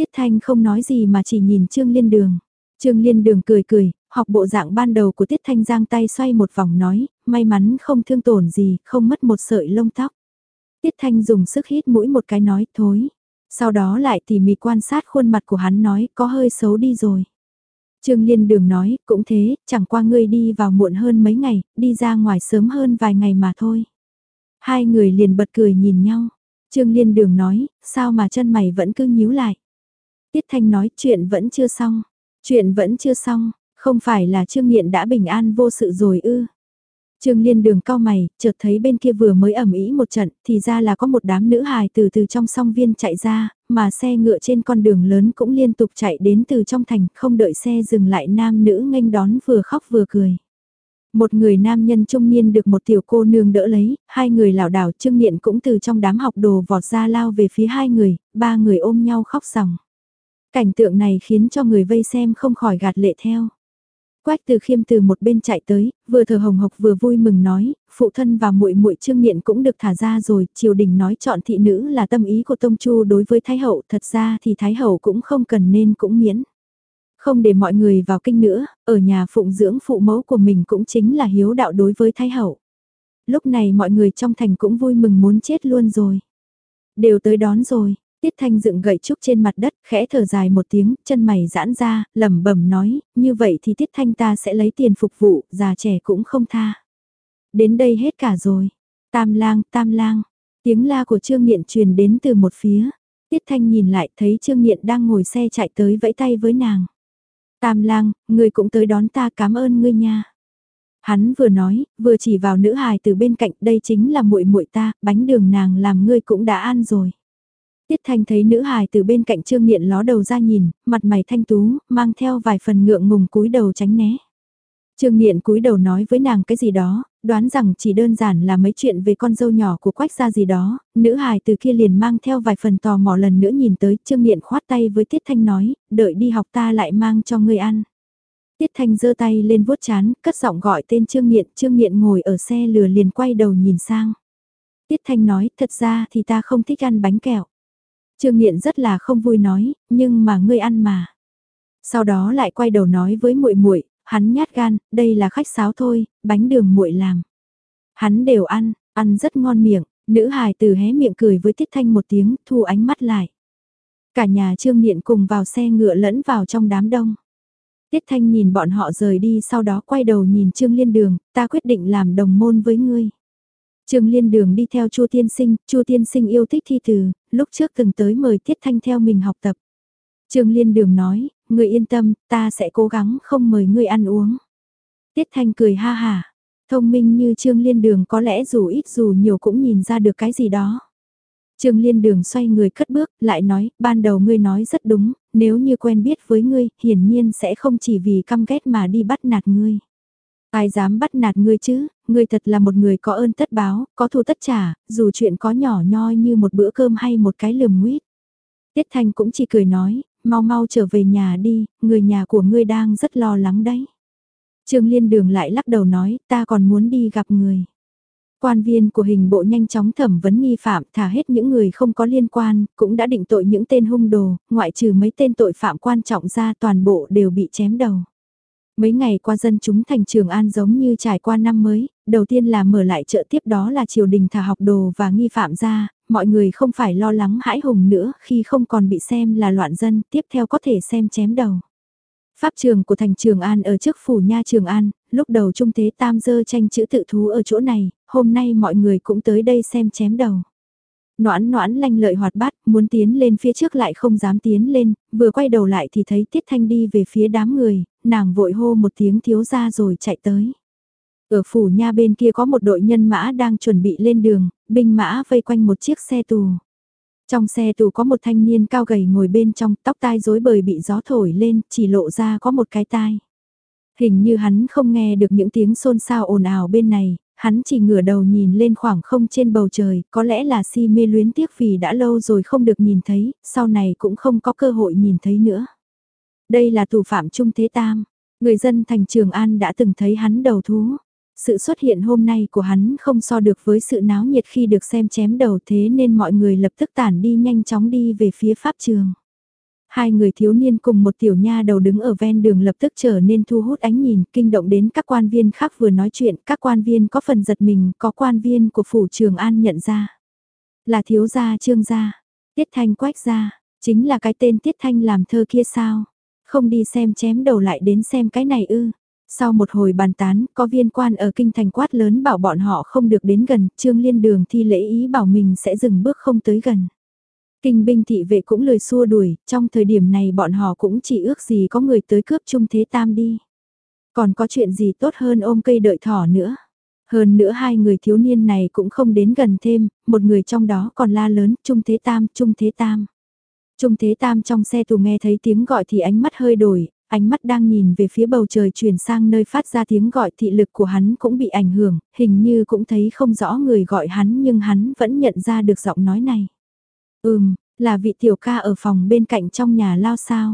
Tiết Thanh không nói gì mà chỉ nhìn Trương Liên Đường. Trương Liên Đường cười cười, học bộ dạng ban đầu của Tiết Thanh giang tay xoay một vòng nói, may mắn không thương tổn gì, không mất một sợi lông tóc. Tiết Thanh dùng sức hít mũi một cái nói, thối. Sau đó lại tỉ mỉ quan sát khuôn mặt của hắn nói, có hơi xấu đi rồi. Trương Liên Đường nói, cũng thế, chẳng qua ngươi đi vào muộn hơn mấy ngày, đi ra ngoài sớm hơn vài ngày mà thôi. Hai người liền bật cười nhìn nhau. Trương Liên Đường nói, sao mà chân mày vẫn cứ nhíu lại. Tiết Thanh nói, chuyện vẫn chưa xong. Chuyện vẫn chưa xong, không phải là Trương Nghiện đã bình an vô sự rồi ư. Trương Liên Đường cau mày, chợt thấy bên kia vừa mới ầm ĩ một trận, thì ra là có một đám nữ hài từ từ trong song viên chạy ra, mà xe ngựa trên con đường lớn cũng liên tục chạy đến từ trong thành, không đợi xe dừng lại nam nữ nghênh đón vừa khóc vừa cười. Một người nam nhân trung niên được một tiểu cô nương đỡ lấy, hai người lảo đảo Trương Nghiện cũng từ trong đám học đồ vọt ra lao về phía hai người, ba người ôm nhau khóc ròng. Cảnh tượng này khiến cho người vây xem không khỏi gạt lệ theo. Quách Từ Khiêm từ một bên chạy tới, vừa thở hồng hộc vừa vui mừng nói, phụ thân và muội muội Trương Nghiện cũng được thả ra rồi, triều đình nói chọn thị nữ là tâm ý của Tông Chu đối với Thái Hậu, thật ra thì Thái Hậu cũng không cần nên cũng miễn. Không để mọi người vào kinh nữa, ở nhà phụng dưỡng phụ mẫu của mình cũng chính là hiếu đạo đối với Thái Hậu. Lúc này mọi người trong thành cũng vui mừng muốn chết luôn rồi. Đều tới đón rồi. Tiết Thanh dựng gậy trúc trên mặt đất, khẽ thở dài một tiếng, chân mày giãn ra, lẩm bẩm nói, như vậy thì Tiết Thanh ta sẽ lấy tiền phục vụ, già trẻ cũng không tha. Đến đây hết cả rồi. Tam lang, tam lang. Tiếng la của Trương Nghiện truyền đến từ một phía. Tiết Thanh nhìn lại thấy Trương Nghiện đang ngồi xe chạy tới vẫy tay với nàng. Tam lang, ngươi cũng tới đón ta, cảm ơn ngươi nha. Hắn vừa nói, vừa chỉ vào nữ hài từ bên cạnh, đây chính là muội muội ta, bánh đường nàng làm ngươi cũng đã ăn rồi. Tiết Thanh thấy nữ hài từ bên cạnh Trương Nghiện ló đầu ra nhìn, mặt mày thanh tú, mang theo vài phần ngượng ngùng cúi đầu tránh né. Trương Nghiện cúi đầu nói với nàng cái gì đó, đoán rằng chỉ đơn giản là mấy chuyện về con dâu nhỏ của Quách gia gì đó, nữ hài từ kia liền mang theo vài phần tò mò lần nữa nhìn tới, Trương Nghiện khoát tay với Tiết Thanh nói, đợi đi học ta lại mang cho ngươi ăn. Tiết Thanh giơ tay lên vuốt chán, cất giọng gọi tên Trương Nghiện, Trương Nghiện ngồi ở xe lừa liền quay đầu nhìn sang. Tiết Thanh nói, thật ra thì ta không thích ăn bánh kẹo. Trương Nghiện rất là không vui nói, nhưng mà ngươi ăn mà. Sau đó lại quay đầu nói với muội muội, hắn nhát gan, đây là khách sáo thôi, bánh đường muội làm. Hắn đều ăn, ăn rất ngon miệng, nữ hài từ hé miệng cười với Tiết Thanh một tiếng, thu ánh mắt lại. Cả nhà Trương Nghiện cùng vào xe ngựa lẫn vào trong đám đông. Tiết Thanh nhìn bọn họ rời đi sau đó quay đầu nhìn Trương Liên Đường, ta quyết định làm đồng môn với ngươi. Trương Liên Đường đi theo Chu Tiên Sinh, Chu Tiên Sinh yêu thích thi từ, lúc trước từng tới mời Tiết Thanh theo mình học tập. Trương Liên Đường nói, ngươi yên tâm, ta sẽ cố gắng không mời ngươi ăn uống. Tiết Thanh cười ha hà, thông minh như Trương Liên Đường có lẽ dù ít dù nhiều cũng nhìn ra được cái gì đó. Trương Liên Đường xoay người cất bước, lại nói, ban đầu ngươi nói rất đúng, nếu như quen biết với ngươi, hiển nhiên sẽ không chỉ vì căm ghét mà đi bắt nạt ngươi. Ai dám bắt nạt ngươi chứ, ngươi thật là một người có ơn tất báo, có thù tất trả, dù chuyện có nhỏ nhoi như một bữa cơm hay một cái lườm nguyết. Tiết Thanh cũng chỉ cười nói, mau mau trở về nhà đi, người nhà của ngươi đang rất lo lắng đấy. Trương Liên Đường lại lắc đầu nói, ta còn muốn đi gặp người. Quan viên của hình bộ nhanh chóng thẩm vấn nghi phạm, thả hết những người không có liên quan, cũng đã định tội những tên hung đồ, ngoại trừ mấy tên tội phạm quan trọng ra toàn bộ đều bị chém đầu. Mấy ngày qua dân chúng thành Trường An giống như trải qua năm mới, đầu tiên là mở lại chợ, tiếp đó là triều đình thả học đồ và nghi phạm ra, mọi người không phải lo lắng hãi hùng nữa khi không còn bị xem là loạn dân, tiếp theo có thể xem chém đầu. Pháp trường của thành Trường An ở trước phủ nha Trường An, lúc đầu Trung Thế Tam dơ tranh chữ tự thú ở chỗ này, hôm nay mọi người cũng tới đây xem chém đầu. Noãn noãn lanh lợi hoạt bát, muốn tiến lên phía trước lại không dám tiến lên, vừa quay đầu lại thì thấy Tiết Thanh đi về phía đám người, nàng vội hô một tiếng thiếu ra rồi chạy tới. Ở phủ nha bên kia có một đội nhân mã đang chuẩn bị lên đường, binh mã vây quanh một chiếc xe tù. Trong xe tù có một thanh niên cao gầy ngồi bên trong, tóc tai rối bời bị gió thổi lên, chỉ lộ ra có một cái tai. Hình như hắn không nghe được những tiếng xôn xao ồn ào bên này, hắn chỉ ngửa đầu nhìn lên khoảng không trên bầu trời, có lẽ là si mê luyến tiếc vì đã lâu rồi không được nhìn thấy, sau này cũng không có cơ hội nhìn thấy nữa. Đây là tù phạm Trung Thế Tam, người dân thành Trường An đã từng thấy hắn đầu thú. Sự xuất hiện hôm nay của hắn không so được với sự náo nhiệt khi được xem chém đầu, thế nên mọi người lập tức tản đi nhanh chóng đi về phía pháp trường. Hai người thiếu niên cùng một tiểu nha đầu đứng ở ven đường lập tức trở nên thu hút ánh nhìn, kinh động đến các quan viên khác vừa nói chuyện, các quan viên có phần giật mình, có quan viên của phủ Trường An nhận ra. Là thiếu gia Trương gia, Tiết Thanh Quách gia, chính là cái tên Tiết Thanh làm thơ kia sao? Không đi xem chém đầu lại đến xem cái này ư? Sau một hồi bàn tán, có viên quan ở kinh thành quát lớn bảo bọn họ không được đến gần, Trương Liên Đường thi lễ ý bảo mình sẽ dừng bước không tới gần. Kinh binh thị vệ cũng lời xua đuổi, trong thời điểm này bọn họ cũng chỉ ước gì có người tới cướp Trung Thế Tam đi. Còn có chuyện gì tốt hơn ôm cây đợi thỏ nữa. Hơn nữa hai người thiếu niên này cũng không đến gần thêm, một người trong đó còn la lớn, Trung Thế Tam, Trung Thế Tam. Trung Thế Tam trong xe tù nghe thấy tiếng gọi thì ánh mắt hơi đổi, ánh mắt đang nhìn về phía bầu trời chuyển sang nơi phát ra tiếng gọi, thị lực của hắn cũng bị ảnh hưởng, hình như cũng thấy không rõ người gọi hắn nhưng hắn vẫn nhận ra được giọng nói này. Ừm, là vị tiểu ca ở phòng bên cạnh trong nhà lao sao.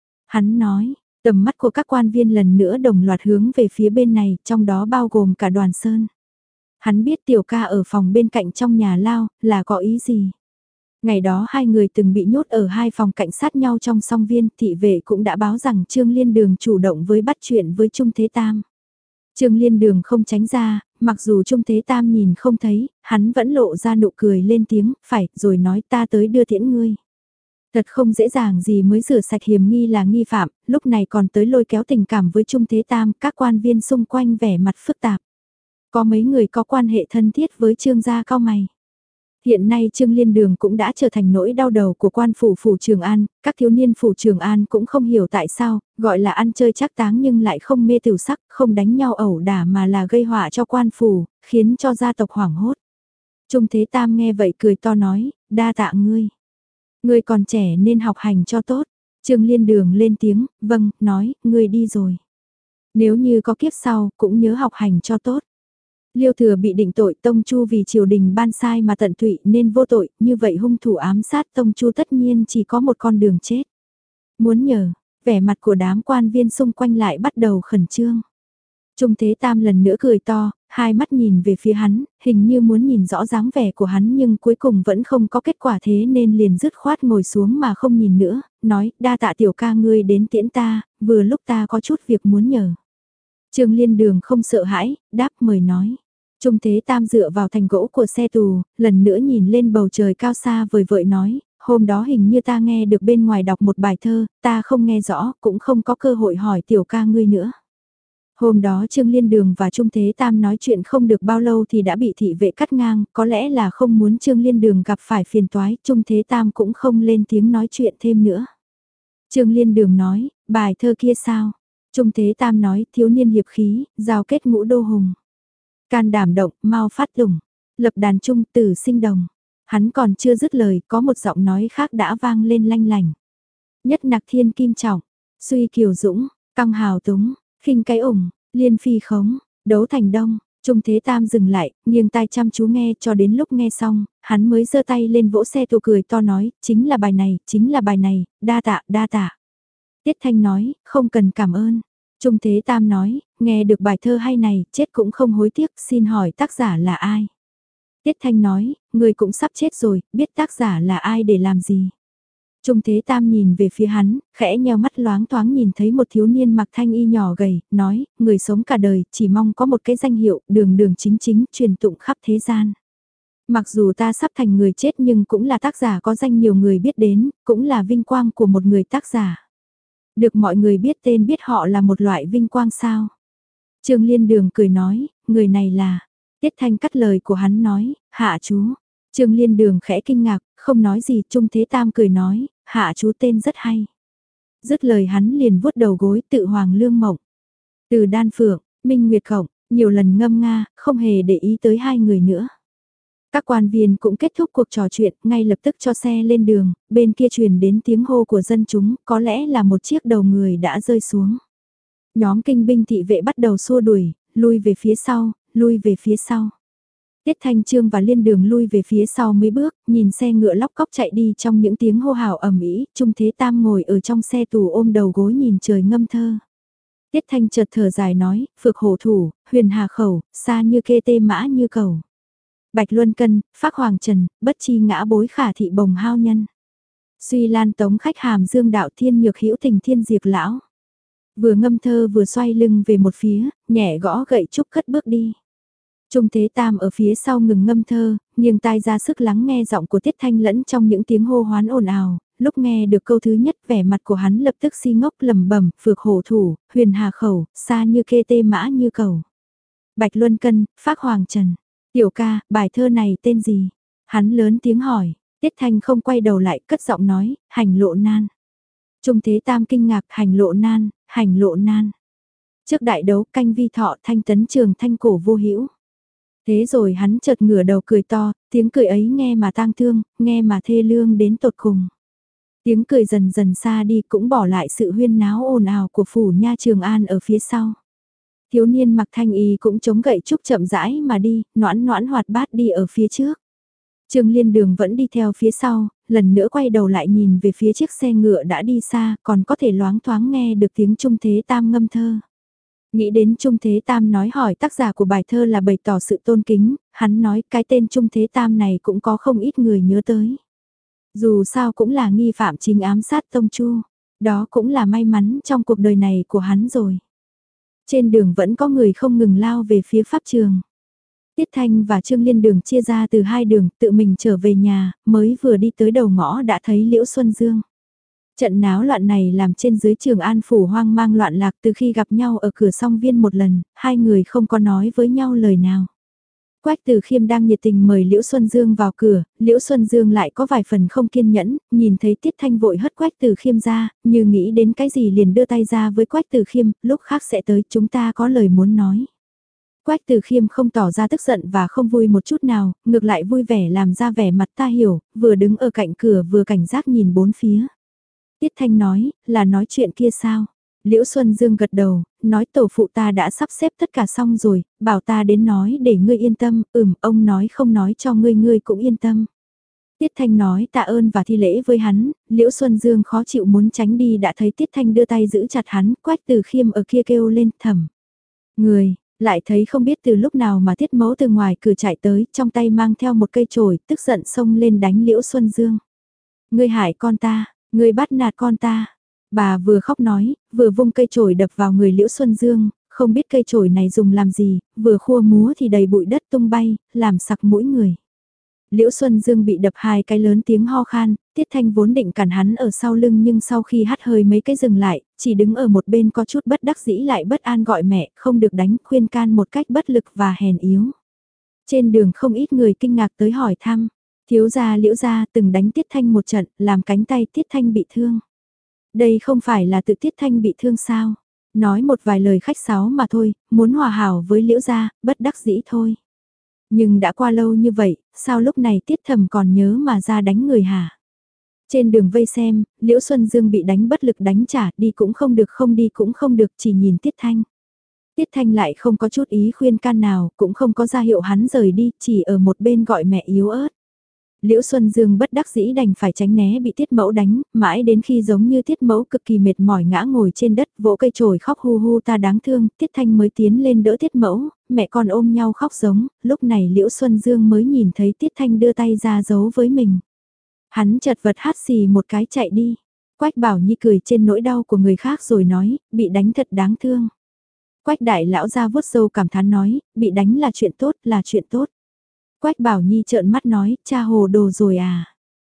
Hắn nói, tầm mắt của các quan viên lần nữa đồng loạt hướng về phía bên này, trong đó bao gồm cả Đoàn Sơn. Hắn biết tiểu ca ở phòng bên cạnh trong nhà lao, là có ý gì. Ngày đó hai người từng bị nhốt ở hai phòng cạnh sát nhau trong song viên, thị vệ cũng đã báo rằng Trương Liên Đường chủ động với bắt chuyện với Trung Thế Tam. Trương Liên Đường không tránh ra, mặc dù Trung Thế Tam nhìn không thấy, hắn vẫn lộ ra nụ cười lên tiếng, phải, rồi nói ta tới đưa tiễn ngươi. Thật không dễ dàng gì mới rửa sạch hiểm nghi là nghi phạm, lúc này còn tới lôi kéo tình cảm với Trung Thế Tam, các quan viên xung quanh vẻ mặt phức tạp. Có mấy người có quan hệ thân thiết với Trương gia cao mày. Hiện nay Trương Liên Đường cũng đã trở thành nỗi đau đầu của quan phủ phủ Trường An, các thiếu niên phủ Trường An cũng không hiểu tại sao, gọi là ăn chơi trác táng nhưng lại không mê tửu sắc, không đánh nhau ẩu đả mà là gây họa cho quan phủ, khiến cho gia tộc hoảng hốt. Trung Thế Tam nghe vậy cười to nói, đa tạ ngươi. Ngươi còn trẻ nên học hành cho tốt. Trương Liên Đường lên tiếng, vâng, nói, ngươi đi rồi. Nếu như có kiếp sau, cũng nhớ học hành cho tốt. Liêu Thừa bị định tội Tông Chu vì triều đình ban sai mà tận tụy nên vô tội, như vậy hung thủ ám sát Tông Chu tất nhiên chỉ có một con đường chết. Muốn nhờ, vẻ mặt của đám quan viên xung quanh lại bắt đầu khẩn trương. Trung Thế Tam lần nữa cười to, hai mắt nhìn về phía hắn, hình như muốn nhìn rõ dáng vẻ của hắn nhưng cuối cùng vẫn không có kết quả thế nên liền dứt khoát ngồi xuống mà không nhìn nữa, nói, đa tạ tiểu ca ngươi đến tiễn ta, vừa lúc ta có chút việc muốn nhờ. Trương Liên Đường không sợ hãi, đáp mời nói. Trung Thế Tam dựa vào thành gỗ của xe tù, lần nữa nhìn lên bầu trời cao xa vời vợi nói, hôm đó hình như ta nghe được bên ngoài đọc một bài thơ, ta không nghe rõ, cũng không có cơ hội hỏi tiểu ca ngươi nữa. Hôm đó Trương Liên Đường và Trung Thế Tam nói chuyện không được bao lâu thì đã bị thị vệ cắt ngang, có lẽ là không muốn Trương Liên Đường gặp phải phiền toái, Trung Thế Tam cũng không lên tiếng nói chuyện thêm nữa. Trương Liên Đường nói, bài thơ kia sao? Trung Thế Tam nói, thiếu niên hiệp khí, giao kết ngũ đô hùng. Can đảm động, mau phát lủng, lập đàn trung tử sinh đồng. Hắn còn chưa dứt lời, có một giọng nói khác đã vang lên lanh lành. Nhất nặc thiên kim trọng, suy kiều dũng, căng hào túng, khinh cái ủng, liên phi khống, đấu thành đông. Trung Thế Tam dừng lại, nghiêng tai chăm chú nghe cho đến lúc nghe xong, hắn mới giơ tay lên vỗ xe tù cười to nói, chính là bài này, chính là bài này, đa tạ, đa tạ. Tiết Thanh nói, không cần cảm ơn. Trung Thế Tam nói, nghe được bài thơ hay này, chết cũng không hối tiếc, xin hỏi tác giả là ai? Tiết Thanh nói, người cũng sắp chết rồi, biết tác giả là ai để làm gì? Trung Thế Tam nhìn về phía hắn, khẽ nheo mắt loáng thoáng nhìn thấy một thiếu niên mặc thanh y nhỏ gầy, nói, người sống cả đời, chỉ mong có một cái danh hiệu, đường đường chính chính, truyền tụng khắp thế gian. Mặc dù ta sắp thành người chết nhưng cũng là tác giả có danh nhiều người biết đến, cũng là vinh quang của một người tác giả. Được mọi người biết tên biết họ là một loại vinh quang sao. Trương Liên Đường cười nói, người này là, Tiết Thanh cắt lời của hắn nói, hạ chú. Trương Liên Đường khẽ kinh ngạc, không nói gì, Trung Thế Tam cười nói, hạ chú tên rất hay. Dứt lời hắn liền vuốt đầu gối tự hoàng lương mộng. Từ Đan Phượng, Minh Nguyệt Khổng, nhiều lần ngâm nga, không hề để ý tới hai người nữa. Các quan viên cũng kết thúc cuộc trò chuyện, ngay lập tức cho xe lên đường, bên kia truyền đến tiếng hô của dân chúng, có lẽ là một chiếc đầu người đã rơi xuống. Nhóm kinh binh thị vệ bắt đầu xua đuổi, lui về phía sau, lui về phía sau. Tiết Thanh Trương và Liên Đường lui về phía sau mấy bước, nhìn xe ngựa lóc cóc chạy đi trong những tiếng hô hào ầm ĩ. Trung Thế Tam ngồi ở trong xe tù ôm đầu gối nhìn trời ngâm thơ. Tiết Thanh chợt thở dài nói, phược hổ thủ, huyền hà khẩu, xa như kê tê mã như cầu. Bạch Luân Cân, Phác Hoàng Trần, bất chi ngã bối khả thị bồng hao nhân. Suy Lan tống khách hàm dương đạo thiên nhược hữu tình thiên diệt lão. Vừa ngâm thơ vừa xoay lưng về một phía, nhẹ gõ gậy trúc cất bước đi. Trung Thế Tam ở phía sau ngừng ngâm thơ, nghiêng tai ra sức lắng nghe giọng của Tiết Thanh lẫn trong những tiếng hô hoán ồn ào, lúc nghe được câu thứ nhất vẻ mặt của hắn lập tức si ngốc lẩm bẩm, phược hổ thủ, huyền hà khẩu, xa như kê tê mã như cầu. Bạch Luân Cân, Phác Hoàng Trần, tiểu ca, bài thơ này tên gì? Hắn lớn tiếng hỏi, Tiết Thanh không quay đầu lại cất giọng nói, hành lộ nan. Trung Thế Tam kinh ngạc, hành lộ nan, hành lộ nan. Trước đại đấu canh vi thọ thanh tấn trường thanh cổ vô hữu. Thế rồi hắn chợt ngửa đầu cười to, tiếng cười ấy nghe mà tang thương, nghe mà thê lương đến tột cùng. Tiếng cười dần dần xa đi cũng bỏ lại sự huyên náo ồn ào của phủ nha Trường An ở phía sau. Thiếu niên mặc thanh y cũng chống gậy trúc chậm rãi mà đi, noãn noãn hoạt bát đi ở phía trước. Trương Liên Đường vẫn đi theo phía sau, lần nữa quay đầu lại nhìn về phía chiếc xe ngựa đã đi xa, còn có thể loáng thoáng nghe được tiếng Trung Thế Tam ngâm thơ. Nghĩ đến Trung Thế Tam nói hỏi tác giả của bài thơ là bày tỏ sự tôn kính, hắn nói cái tên Trung Thế Tam này cũng có không ít người nhớ tới. Dù sao cũng là nghi phạm chính ám sát Tông Chu, đó cũng là may mắn trong cuộc đời này của hắn rồi. Trên đường vẫn có người không ngừng lao về phía pháp trường. Tiết Thanh và Trương Liên Đường chia ra từ hai đường, tự mình trở về nhà, mới vừa đi tới đầu ngõ đã thấy Liễu Xuân Dương. Trận náo loạn này làm trên dưới Trường An phủ hoang mang loạn lạc, từ khi gặp nhau ở cửa song viên một lần, hai người không có nói với nhau lời nào. Quách Từ Khiêm đang nhiệt tình mời Liễu Xuân Dương vào cửa, Liễu Xuân Dương lại có vài phần không kiên nhẫn, nhìn thấy Tiết Thanh vội hất Quách Từ Khiêm ra, như nghĩ đến cái gì liền đưa tay ra với Quách Từ Khiêm, lúc khác sẽ tới, chúng ta có lời muốn nói. Quách Từ Khiêm không tỏ ra tức giận và không vui một chút nào, ngược lại vui vẻ làm ra vẻ mặt ta hiểu, vừa đứng ở cạnh cửa vừa cảnh giác nhìn bốn phía. Tiết Thanh nói, là nói chuyện kia sao? Liễu Xuân Dương gật đầu, nói tổ phụ ta đã sắp xếp tất cả xong rồi, bảo ta đến nói để ngươi yên tâm, ừm, ông nói không nói cho ngươi ngươi cũng yên tâm. Tiết Thanh nói tạ ơn và thi lễ với hắn, Liễu Xuân Dương khó chịu muốn tránh đi đã thấy Tiết Thanh đưa tay giữ chặt hắn, Quách Từ Khiêm ở kia kêu lên thầm. Người, lại thấy không biết từ lúc nào mà Tiết Mẫu từ ngoài cửa chạy tới, trong tay mang theo một cây chổi, tức giận xông lên đánh Liễu Xuân Dương. Ngươi hại con ta, ngươi bắt nạt con ta. Bà vừa khóc nói, vừa vung cây chổi đập vào người Liễu Xuân Dương, không biết cây chổi này dùng làm gì, vừa khua múa thì đầy bụi đất tung bay, làm sặc mũi người. Liễu Xuân Dương bị đập hai cái lớn tiếng ho khan, Tiết Thanh vốn định cản hắn ở sau lưng nhưng sau khi hắt hơi mấy cái dừng lại, chỉ đứng ở một bên có chút bất đắc dĩ lại bất an gọi mẹ, không được đánh, khuyên can một cách bất lực và hèn yếu. Trên đường không ít người kinh ngạc tới hỏi thăm, thiếu gia Liễu gia từng đánh Tiết Thanh một trận, làm cánh tay Tiết Thanh bị thương. Đây không phải là tự Tiết Thanh bị thương sao? Nói một vài lời khách sáo mà thôi, muốn hòa hảo với Liễu gia, bất đắc dĩ thôi. Nhưng đã qua lâu như vậy, sao lúc này Tiết Thầm còn nhớ mà ra đánh người hả? Trên đường vây xem, Liễu Xuân Dương bị đánh bất lực đánh trả, đi cũng không được không đi cũng không được, chỉ nhìn Tiết Thanh. Tiết Thanh lại không có chút ý khuyên can nào, cũng không có ra hiệu hắn rời đi, chỉ ở một bên gọi mẹ yếu ớt. Liễu Xuân Dương bất đắc dĩ đành phải tránh né bị Tiết Mẫu đánh, mãi đến khi giống như Tiết Mẫu cực kỳ mệt mỏi ngã ngồi trên đất, vỗ cây chổi khóc hu hu ta đáng thương, Tiết Thanh mới tiến lên đỡ Tiết Mẫu, mẹ con ôm nhau khóc giống, lúc này Liễu Xuân Dương mới nhìn thấy Tiết Thanh đưa tay ra giấu với mình. Hắn chật vật hát xì một cái chạy đi. Quách Bảo Nhi cười trên nỗi đau của người khác rồi nói, bị đánh thật đáng thương. Quách đại lão ra vuốt râu cảm thán nói, bị đánh là chuyện tốt, là chuyện tốt. Quách Bảo Nhi trợn mắt nói, cha hồ đồ rồi à?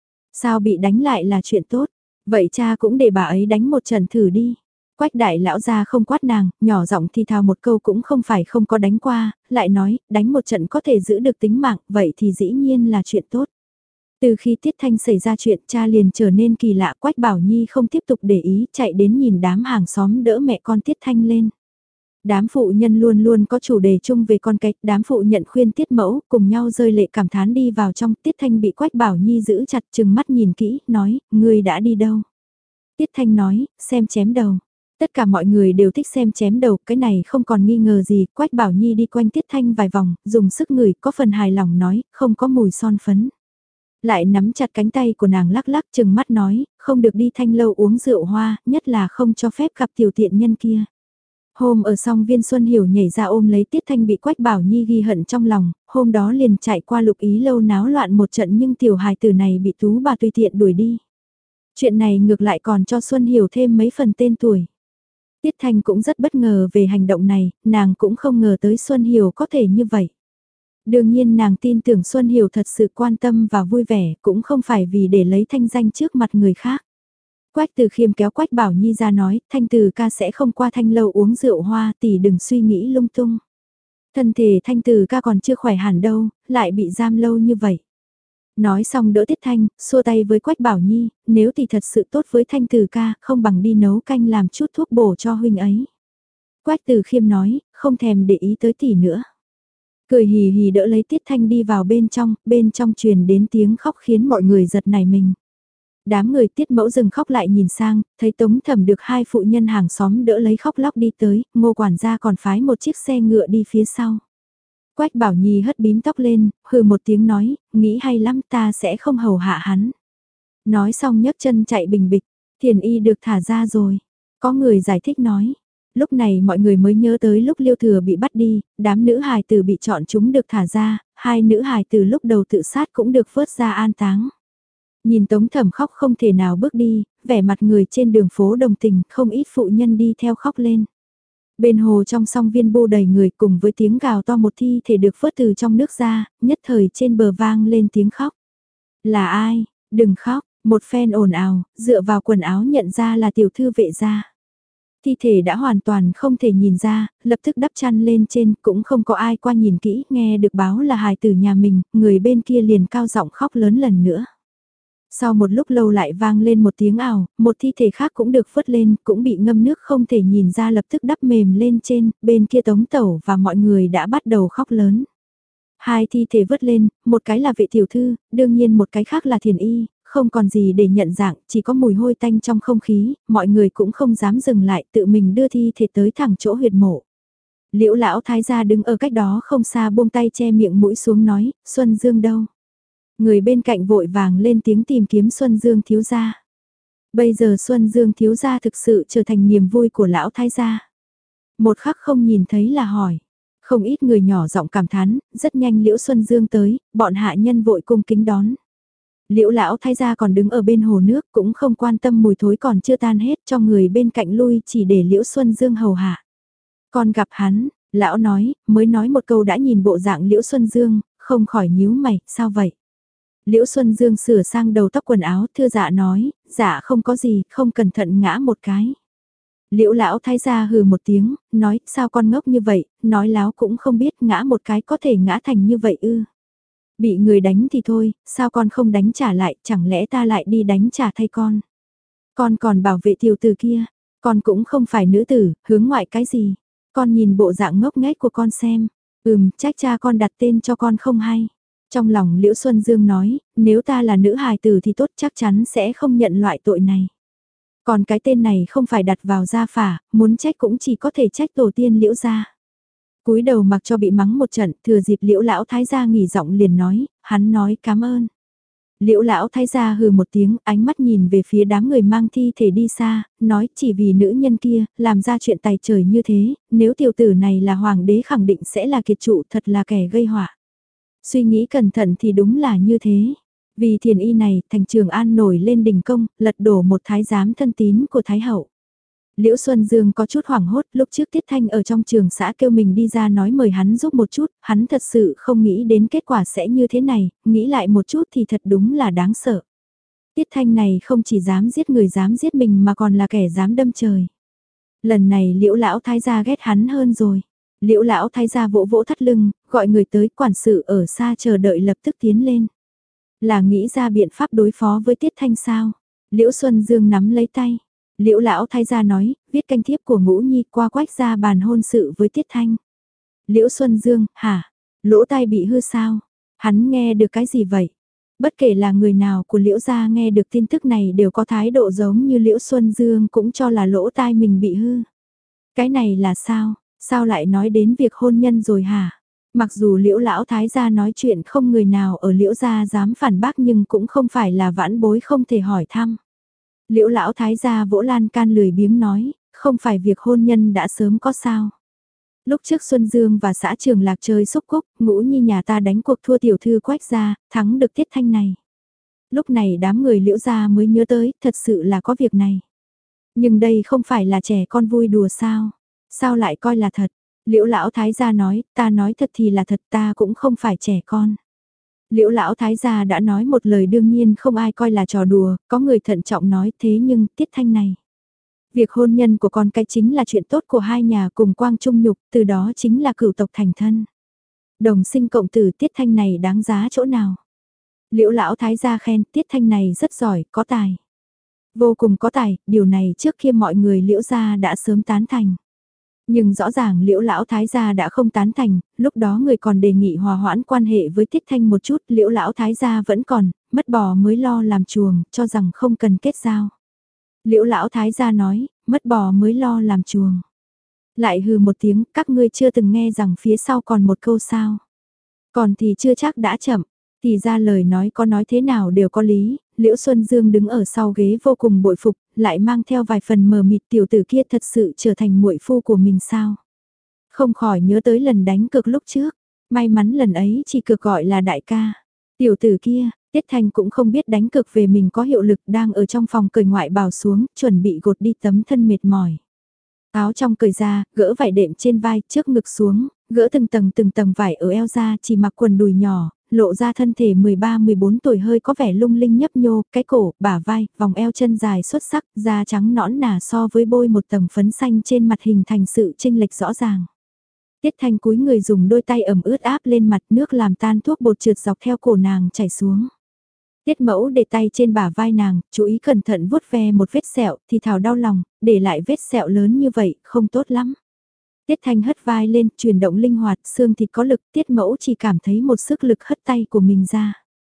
Sao bị đánh lại là chuyện tốt? Vậy cha cũng để bà ấy đánh một trận thử đi. Quách đại lão ra không quát nàng, nhỏ giọng thì thào một câu cũng không phải không có đánh qua, lại nói, đánh một trận có thể giữ được tính mạng, vậy thì dĩ nhiên là chuyện tốt. Từ khi Tiết Thanh xảy ra chuyện cha liền trở nên kỳ lạ, Quách Bảo Nhi không tiếp tục để ý, chạy đến nhìn đám hàng xóm đỡ mẹ con Tiết Thanh lên. Đám phụ nhân luôn luôn có chủ đề chung về con cái, đám phụ nhận khuyên Tiết Mẫu, cùng nhau rơi lệ cảm thán đi vào trong, Tiết Thanh bị Quách Bảo Nhi giữ chặt chừng mắt nhìn kỹ, nói, ngươi đã đi đâu? Tiết Thanh nói, xem chém đầu. Tất cả mọi người đều thích xem chém đầu, cái này không còn nghi ngờ gì, Quách Bảo Nhi đi quanh Tiết Thanh vài vòng, dùng sức ngửi, có phần hài lòng nói, không có mùi son phấn. Lại nắm chặt cánh tay của nàng lắc lắc chừng mắt nói, không được đi Thanh lâu uống rượu hoa, nhất là không cho phép gặp tiểu tiện nhân kia. Hôm ở song viên Xuân Hiểu nhảy ra ôm lấy Tiết Thanh bị Quách Bảo Nhi ghi hận trong lòng, hôm đó liền chạy qua Lục Ý lâu náo loạn một trận nhưng tiểu hài tử này bị tú bà tùy tiện đuổi đi. Chuyện này ngược lại còn cho Xuân Hiểu thêm mấy phần tên tuổi. Tiết Thanh cũng rất bất ngờ về hành động này, nàng cũng không ngờ tới Xuân Hiểu có thể như vậy. Đương nhiên nàng tin tưởng Xuân Hiểu thật sự quan tâm và vui vẻ, cũng không phải vì để lấy thanh danh trước mặt người khác. Quách Từ Khiêm kéo Quách Bảo Nhi ra nói, Thanh Từ ca sẽ không qua Thanh lâu uống rượu hoa, tỷ đừng suy nghĩ lung tung. Thân thể Thanh Từ ca còn chưa khỏe hẳn đâu, lại bị giam lâu như vậy. Nói xong đỡ Tiết Thanh, xua tay với Quách Bảo Nhi, nếu tỷ thật sự tốt với Thanh Từ ca, không bằng đi nấu canh làm chút thuốc bổ cho huynh ấy. Quách Từ Khiêm nói, không thèm để ý tới tỷ nữa. Cười hì hì đỡ lấy Tiết Thanh đi vào bên trong, bên trong truyền đến tiếng khóc khiến mọi người giật nảy mình. Đám người Tiết Mẫu dừng khóc lại nhìn sang, thấy Tống Thẩm được hai phụ nhân hàng xóm đỡ lấy khóc lóc đi tới, Ngô quản gia còn phái một chiếc xe ngựa đi phía sau. Quách Bảo Nhi hất bím tóc lên, hừ một tiếng nói, nghĩ hay lắm ta sẽ không hầu hạ hắn. Nói xong nhấc chân chạy bình bịch, Thiền Y được thả ra rồi. Có người giải thích nói. Lúc này mọi người mới nhớ tới lúc Liêu Thừa bị bắt đi, đám nữ hài tử bị chọn chúng được thả ra, hai nữ hài tử lúc đầu tự sát cũng được vớt ra an táng. Nhìn Tống Thẩm khóc không thể nào bước đi, vẻ mặt người trên đường phố đồng tình, không ít phụ nhân đi theo khóc lên. Bên hồ trong song viên bô đầy người cùng với tiếng gào to một thi thể được vớt từ trong nước ra, nhất thời trên bờ vang lên tiếng khóc. Là ai? Đừng khóc, một phen ồn ào, dựa vào quần áo nhận ra là tiểu thư Vệ gia. Thi thể đã hoàn toàn không thể nhìn ra, lập tức đắp chăn lên trên, cũng không có ai qua nhìn kỹ, nghe được báo là hài tử nhà mình, người bên kia liền cao giọng khóc lớn lần nữa. Sau một lúc lâu lại vang lên một tiếng ảo, một thi thể khác cũng được vớt lên, cũng bị ngâm nước không thể nhìn ra lập tức đắp mềm lên trên, bên kia Tống Tẩu và mọi người đã bắt đầu khóc lớn. Hai thi thể vớt lên, một cái là Vệ tiểu thư, đương nhiên một cái khác là Thiền Y, không còn gì để nhận dạng, chỉ có mùi hôi tanh trong không khí, mọi người cũng không dám dừng lại, tự mình đưa thi thể tới thẳng chỗ huyệt mộ. Liễu lão thái gia đứng ở cách đó không xa buông tay che miệng mũi xuống nói, Xuân Dương đâu? Người bên cạnh vội vàng lên tiếng tìm kiếm Xuân Dương thiếu gia. Bây giờ Xuân Dương thiếu gia thực sự trở thành niềm vui của lão thái gia. Một khắc không nhìn thấy là hỏi. Không ít người nhỏ giọng cảm thán, rất nhanh Liễu Xuân Dương tới, bọn hạ nhân vội cung kính đón. Liễu lão thái gia còn đứng ở bên hồ nước cũng không quan tâm mùi thối còn chưa tan hết cho người bên cạnh lui chỉ để Liễu Xuân Dương hầu hạ. Còn gặp hắn, lão nói, mới nói một câu đã nhìn bộ dạng Liễu Xuân Dương, không khỏi nhíu mày, sao vậy? Liễu Xuân Dương sửa sang đầu tóc quần áo, thưa dạ nói, dạ không có gì, không cẩn thận ngã một cái. Liễu lão thái gia hừ một tiếng, nói, sao con ngốc như vậy, nói láo cũng không biết ngã một cái có thể ngã thành như vậy ư. Bị người đánh thì thôi, sao con không đánh trả lại, chẳng lẽ ta lại đi đánh trả thay con. Con còn bảo vệ tiểu tử kia, con cũng không phải nữ tử, hướng ngoại cái gì. Con nhìn bộ dạng ngốc nghếch của con xem, ừm, trách cha con đặt tên cho con không hay. Trong lòng Liễu Xuân Dương nói, nếu ta là nữ hài tử thì tốt chắc chắn sẽ không nhận loại tội này. Còn cái tên này không phải đặt vào gia phả, muốn trách cũng chỉ có thể trách tổ tiên Liễu gia. Cúi đầu mặc cho bị mắng một trận, thừa dịp Liễu lão thái gia nghỉ giọng liền nói, hắn nói cảm ơn. Liễu lão thái gia hừ một tiếng, ánh mắt nhìn về phía đám người mang thi thể đi xa, nói chỉ vì nữ nhân kia, làm ra chuyện tài trời như thế, nếu tiểu tử này là hoàng đế khẳng định sẽ là kiệt trụ, thật là kẻ gây họa. Suy nghĩ cẩn thận thì đúng là như thế. Vì Thiền Y này, thành Trường An nổi lên đình công, lật đổ một thái giám thân tín của Thái Hậu. Liễu Xuân Dương có chút hoảng hốt, lúc trước Tiết Thanh ở trong trường xã kêu mình đi ra nói mời hắn giúp một chút, hắn thật sự không nghĩ đến kết quả sẽ như thế này, nghĩ lại một chút thì thật đúng là đáng sợ. Tiết Thanh này không chỉ dám giết người dám giết mình mà còn là kẻ dám đâm trời. Lần này Liễu lão thái gia ghét hắn hơn rồi. Liễu lão thái gia vỗ vỗ thắt lưng, gọi người tới, quản sự ở xa chờ đợi lập tức tiến lên. Là nghĩ ra biện pháp đối phó với Tiết Thanh sao? Liễu Xuân Dương nắm lấy tay. Liễu lão thái gia nói, viết canh thiếp của Ngũ Nhi qua Quách gia bàn hôn sự với Tiết Thanh. Liễu Xuân Dương, hả? Lỗ tai bị hư sao? Hắn nghe được cái gì vậy? Bất kể là người nào của Liễu gia nghe được tin tức này đều có thái độ giống như Liễu Xuân Dương cũng cho là lỗ tai mình bị hư. Cái này là sao? Sao lại nói đến việc hôn nhân rồi hả? Mặc dù Liễu lão thái gia nói chuyện không người nào ở Liễu gia dám phản bác nhưng cũng không phải là vãn bối không thể hỏi thăm. Liễu lão thái gia vỗ lan can lười biếng nói, không phải việc hôn nhân đã sớm có sao. Lúc trước Xuân Dương và xã Trường Lạc chơi xúc cúc, Ngũ Nhi nhà ta đánh cuộc thua tiểu thư Quách gia, thắng được Tiết Thanh này. Lúc này đám người Liễu gia mới nhớ tới, thật sự là có việc này. Nhưng đây không phải là trẻ con vui đùa sao? Sao lại coi là thật? Liễu lão thái gia nói, ta nói thật thì là thật, ta cũng không phải trẻ con. Liễu lão thái gia đã nói một lời đương nhiên không ai coi là trò đùa, có người thận trọng nói thế nhưng Tiết Thanh này. Việc hôn nhân của con cái chính là chuyện tốt của hai nhà cùng quang trung nhục, từ đó chính là cửu tộc thành thân. Đồng sinh cộng tử Tiết Thanh này đáng giá chỗ nào? Liễu lão thái gia khen Tiết Thanh này rất giỏi, có tài. Vô cùng có tài, điều này trước kia mọi người Liễu gia đã sớm tán thành. Nhưng rõ ràng Liễu lão thái gia đã không tán thành, lúc đó người còn đề nghị hòa hoãn quan hệ với Tiết Thanh một chút, Liễu lão thái gia vẫn còn, mất bò mới lo làm chuồng, cho rằng không cần kết giao. Liễu lão thái gia nói, mất bò mới lo làm chuồng. Lại hừ một tiếng, các ngươi chưa từng nghe rằng phía sau còn một câu sao. Còn thì chưa chắc đã chậm, thì ra lời nói có nói thế nào đều có lý, Liễu Xuân Dương đứng ở sau ghế vô cùng bội phục, lại mang theo vài phần mờ mịt tiểu tử kia thật sự trở thành muội phu của mình sao. Không khỏi nhớ tới lần đánh cược lúc trước, may mắn lần ấy chỉ cược gọi là đại ca. Tiểu tử kia, Tiết Thanh cũng không biết đánh cược về mình có hiệu lực đang ở trong phòng cởi ngoại bào xuống, chuẩn bị gột đi tấm thân mệt mỏi. Áo trong cởi ra, gỡ vải đệm trên vai, trước ngực xuống, gỡ từng tầng từng tầng vải ở eo ra, chỉ mặc quần đùi nhỏ, lộ ra thân thể mười ba mười bốn tuổi hơi có vẻ lung linh nhấp nhô, cái cổ, bả vai, vòng eo chân dài xuất sắc, da trắng nõn nà so với bôi một tầng phấn xanh trên mặt hình thành sự chênh lệch rõ ràng. Tiết Thanh cúi người dùng đôi tay ẩm ướt áp lên mặt nước làm tan thuốc bột trượt dọc theo cổ nàng chảy xuống. Tiết Mẫu để tay trên bả vai nàng, chú ý cẩn thận vuốt ve một vết sẹo, thì thào đau lòng, để lại vết sẹo lớn như vậy, không tốt lắm. Tiết Thanh hất vai lên, chuyển động linh hoạt, xương thịt có lực, Tiết Mẫu chỉ cảm thấy một sức lực hất tay của mình ra.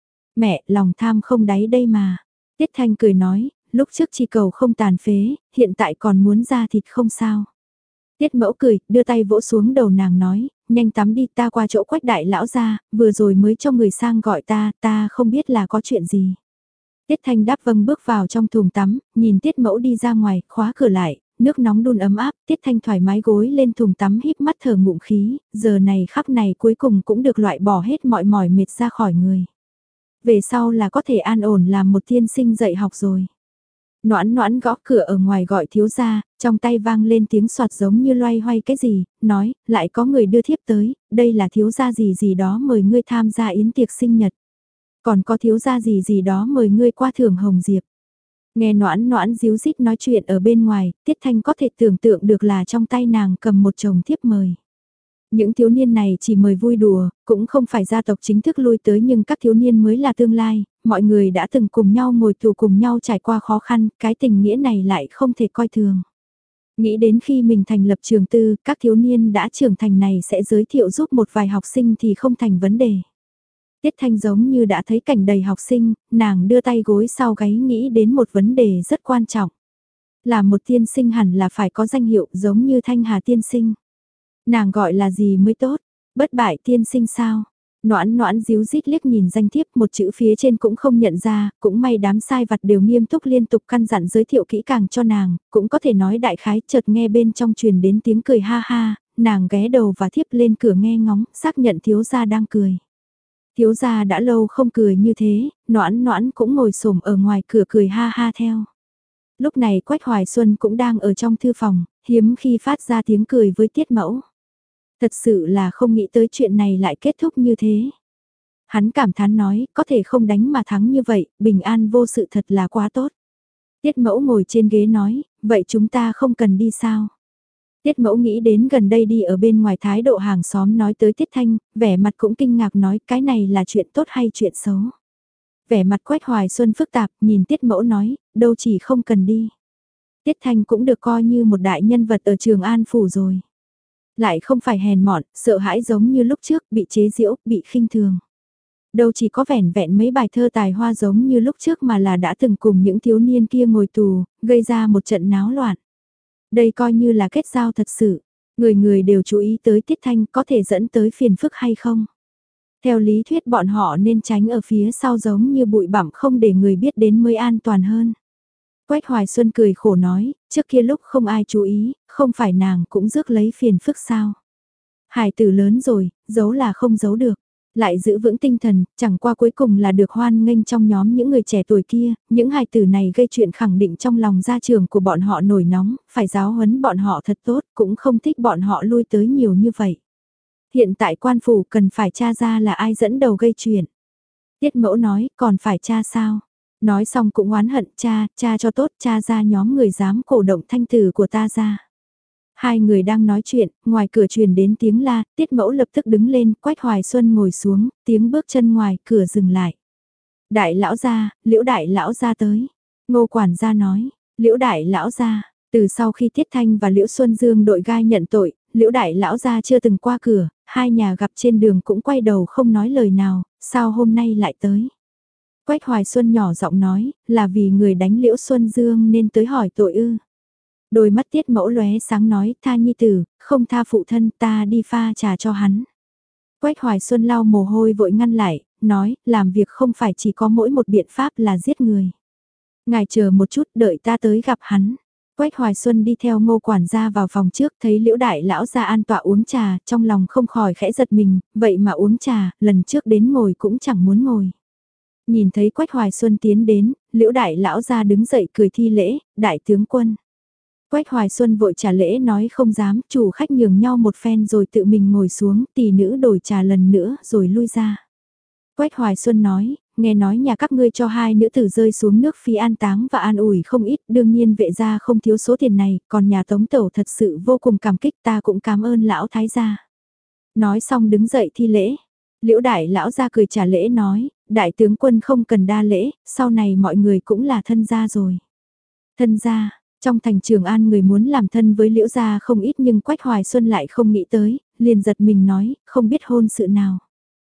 Mẹ, lòng tham không đáy đây mà. Tiết Thanh cười nói, lúc trước chỉ cầu không tàn phế, hiện tại còn muốn ra thịt không sao. Tiết Mẫu cười, đưa tay vỗ xuống đầu nàng nói, nhanh tắm đi, ta qua chỗ Quách đại lão ra, vừa rồi mới cho người sang gọi ta, ta không biết là có chuyện gì. Tiết Thanh đáp vâng bước vào trong thùng tắm, nhìn Tiết Mẫu đi ra ngoài, khóa cửa lại, nước nóng đun ấm áp, Tiết Thanh thoải mái gối lên thùng tắm híp mắt thở ngụm khí, giờ này khắc này cuối cùng cũng được loại bỏ hết mọi mỏi mệt ra khỏi người. Về sau là có thể an ổn làm một tiên sinh dạy học rồi. Noãn noãn gõ cửa ở ngoài gọi thiếu gia, trong tay vang lên tiếng soạt giống như loay hoay cái gì, nói, lại có người đưa thiếp tới, đây là thiếu gia gì gì đó mời ngươi tham gia yến tiệc sinh nhật. Còn có thiếu gia gì gì đó mời ngươi qua thưởng hồng diệp. Nghe noãn noãn díu dít nói chuyện ở bên ngoài, Tiết Thanh có thể tưởng tượng được là trong tay nàng cầm một chồng thiếp mời. Những thiếu niên này chỉ mời vui đùa, cũng không phải gia tộc chính thức lui tới nhưng các thiếu niên mới là tương lai, mọi người đã từng cùng nhau ngồi tù cùng nhau trải qua khó khăn, cái tình nghĩa này lại không thể coi thường. Nghĩ đến khi mình thành lập trường tư, các thiếu niên đã trưởng thành này sẽ giới thiệu giúp một vài học sinh thì không thành vấn đề. Tiết Thanh giống như đã thấy cảnh đầy học sinh, nàng đưa tay gối sau gáy nghĩ đến một vấn đề rất quan trọng. Là một tiên sinh hẳn là phải có danh hiệu giống như Thanh Hà tiên sinh. Nàng gọi là gì mới tốt? Bất bại tiên sinh sao? Noãn noãn díu dít liếc nhìn danh thiếp, một chữ phía trên cũng không nhận ra, cũng may đám sai vặt đều nghiêm túc liên tục căn dặn giới thiệu kỹ càng cho nàng, cũng có thể nói đại khái, chợt nghe bên trong truyền đến tiếng cười ha ha, nàng ghé đầu và thiếp lên cửa nghe ngóng, xác nhận thiếu gia đang cười. Thiếu gia đã lâu không cười như thế, noãn noãn cũng ngồi xổm ở ngoài cửa cười ha ha theo. Lúc này Quách Hoài Xuân cũng đang ở trong thư phòng, hiếm khi phát ra tiếng cười với Tiết Mẫu. Thật sự là không nghĩ tới chuyện này lại kết thúc như thế. Hắn cảm thán nói, có thể không đánh mà thắng như vậy, bình an vô sự thật là quá tốt. Tiết Mẫu ngồi trên ghế nói, vậy chúng ta không cần đi sao? Tiết Mẫu nghĩ đến gần đây đi ở bên ngoài thái độ hàng xóm nói tới Tiết Thanh, vẻ mặt cũng kinh ngạc nói cái này là chuyện tốt hay chuyện xấu. Vẻ mặt Quách Hoài Xuân phức tạp, nhìn Tiết Mẫu nói, đâu chỉ không cần đi. Tiết Thanh cũng được coi như một đại nhân vật ở Trường An Phủ rồi. Lại không phải hèn mọn, sợ hãi giống như lúc trước, bị chế giễu, bị khinh thường. Đâu chỉ có vẻn vẹn mấy bài thơ tài hoa giống như lúc trước mà là đã từng cùng những thiếu niên kia ngồi tù, gây ra một trận náo loạn. Đây coi như là kết giao thật sự, người người đều chú ý tới Tiết Thanh có thể dẫn tới phiền phức hay không. Theo lý thuyết bọn họ nên tránh ở phía sau giống như bụi bặm không để người biết đến mới an toàn hơn. Quách Hoài Xuân cười khổ nói, trước kia lúc không ai chú ý, không phải nàng cũng rước lấy phiền phức sao. Hải tử lớn rồi, giấu là không giấu được. Lại giữ vững tinh thần, chẳng qua cuối cùng là được hoan nghênh trong nhóm những người trẻ tuổi kia, những hài tử này gây chuyện khẳng định trong lòng gia trưởng của bọn họ nổi nóng, phải giáo huấn bọn họ thật tốt, cũng không thích bọn họ lui tới nhiều như vậy. Hiện tại quan phủ cần phải tra ra là ai dẫn đầu gây chuyện. Tiết mẫu nói, còn phải tra sao? Nói xong cũng oán hận cha, cha cho tốt, cha ra nhóm người dám cổ động thanh tử của ta ra. Hai người đang nói chuyện, ngoài cửa truyền đến tiếng la, tiết mẫu lập tức đứng lên, Quách Hoài Xuân ngồi xuống, tiếng bước chân ngoài cửa dừng lại. Đại lão gia, liễu đại lão gia tới. Ngô quản gia nói, liễu đại lão gia, từ sau khi Tiết Thanh và liễu Xuân Dương đội gai nhận tội, liễu đại lão gia chưa từng qua cửa, hai nhà gặp trên đường cũng quay đầu không nói lời nào, sao hôm nay lại tới. Quách Hoài Xuân nhỏ giọng nói, là vì người đánh liễu Xuân Dương nên tới hỏi tội ư. Đôi mắt Tiết mẫu lóe sáng nói, tha nhi tử, không tha phụ thân, ta đi pha trà cho hắn. Quách Hoài Xuân lau mồ hôi vội ngăn lại, nói, làm việc không phải chỉ có mỗi một biện pháp là giết người. Ngài chờ một chút, đợi ta tới gặp hắn. Quách Hoài Xuân đi theo Ngô quản gia vào phòng trước, thấy liễu đại lão gia an tọa uống trà, trong lòng không khỏi khẽ giật mình, vậy mà uống trà, lần trước đến ngồi cũng chẳng muốn ngồi. Nhìn thấy Quách Hoài Xuân tiến đến, liễu đại lão gia đứng dậy cười thi lễ, đại tướng quân. Quách Hoài Xuân vội trả lễ nói không dám, chủ khách nhường nhau một phen rồi tự mình ngồi xuống, tỷ nữ đổi trà lần nữa rồi lui ra. Quách Hoài Xuân nói, nghe nói nhà các ngươi cho hai nữ tử rơi xuống nước phí an táng và an ủi không ít, đương nhiên vệ gia không thiếu số tiền này, còn nhà Tống Tẩu thật sự vô cùng cảm kích, ta cũng cảm ơn lão thái gia. Nói xong đứng dậy thi lễ. Liễu đại lão gia cười trả lễ nói, đại tướng quân không cần đa lễ, sau này mọi người cũng là thân gia rồi. Thân gia, trong thành Trường An người muốn làm thân với liễu gia không ít nhưng Quách Hoài Xuân lại không nghĩ tới, liền giật mình nói, không biết hôn sự nào.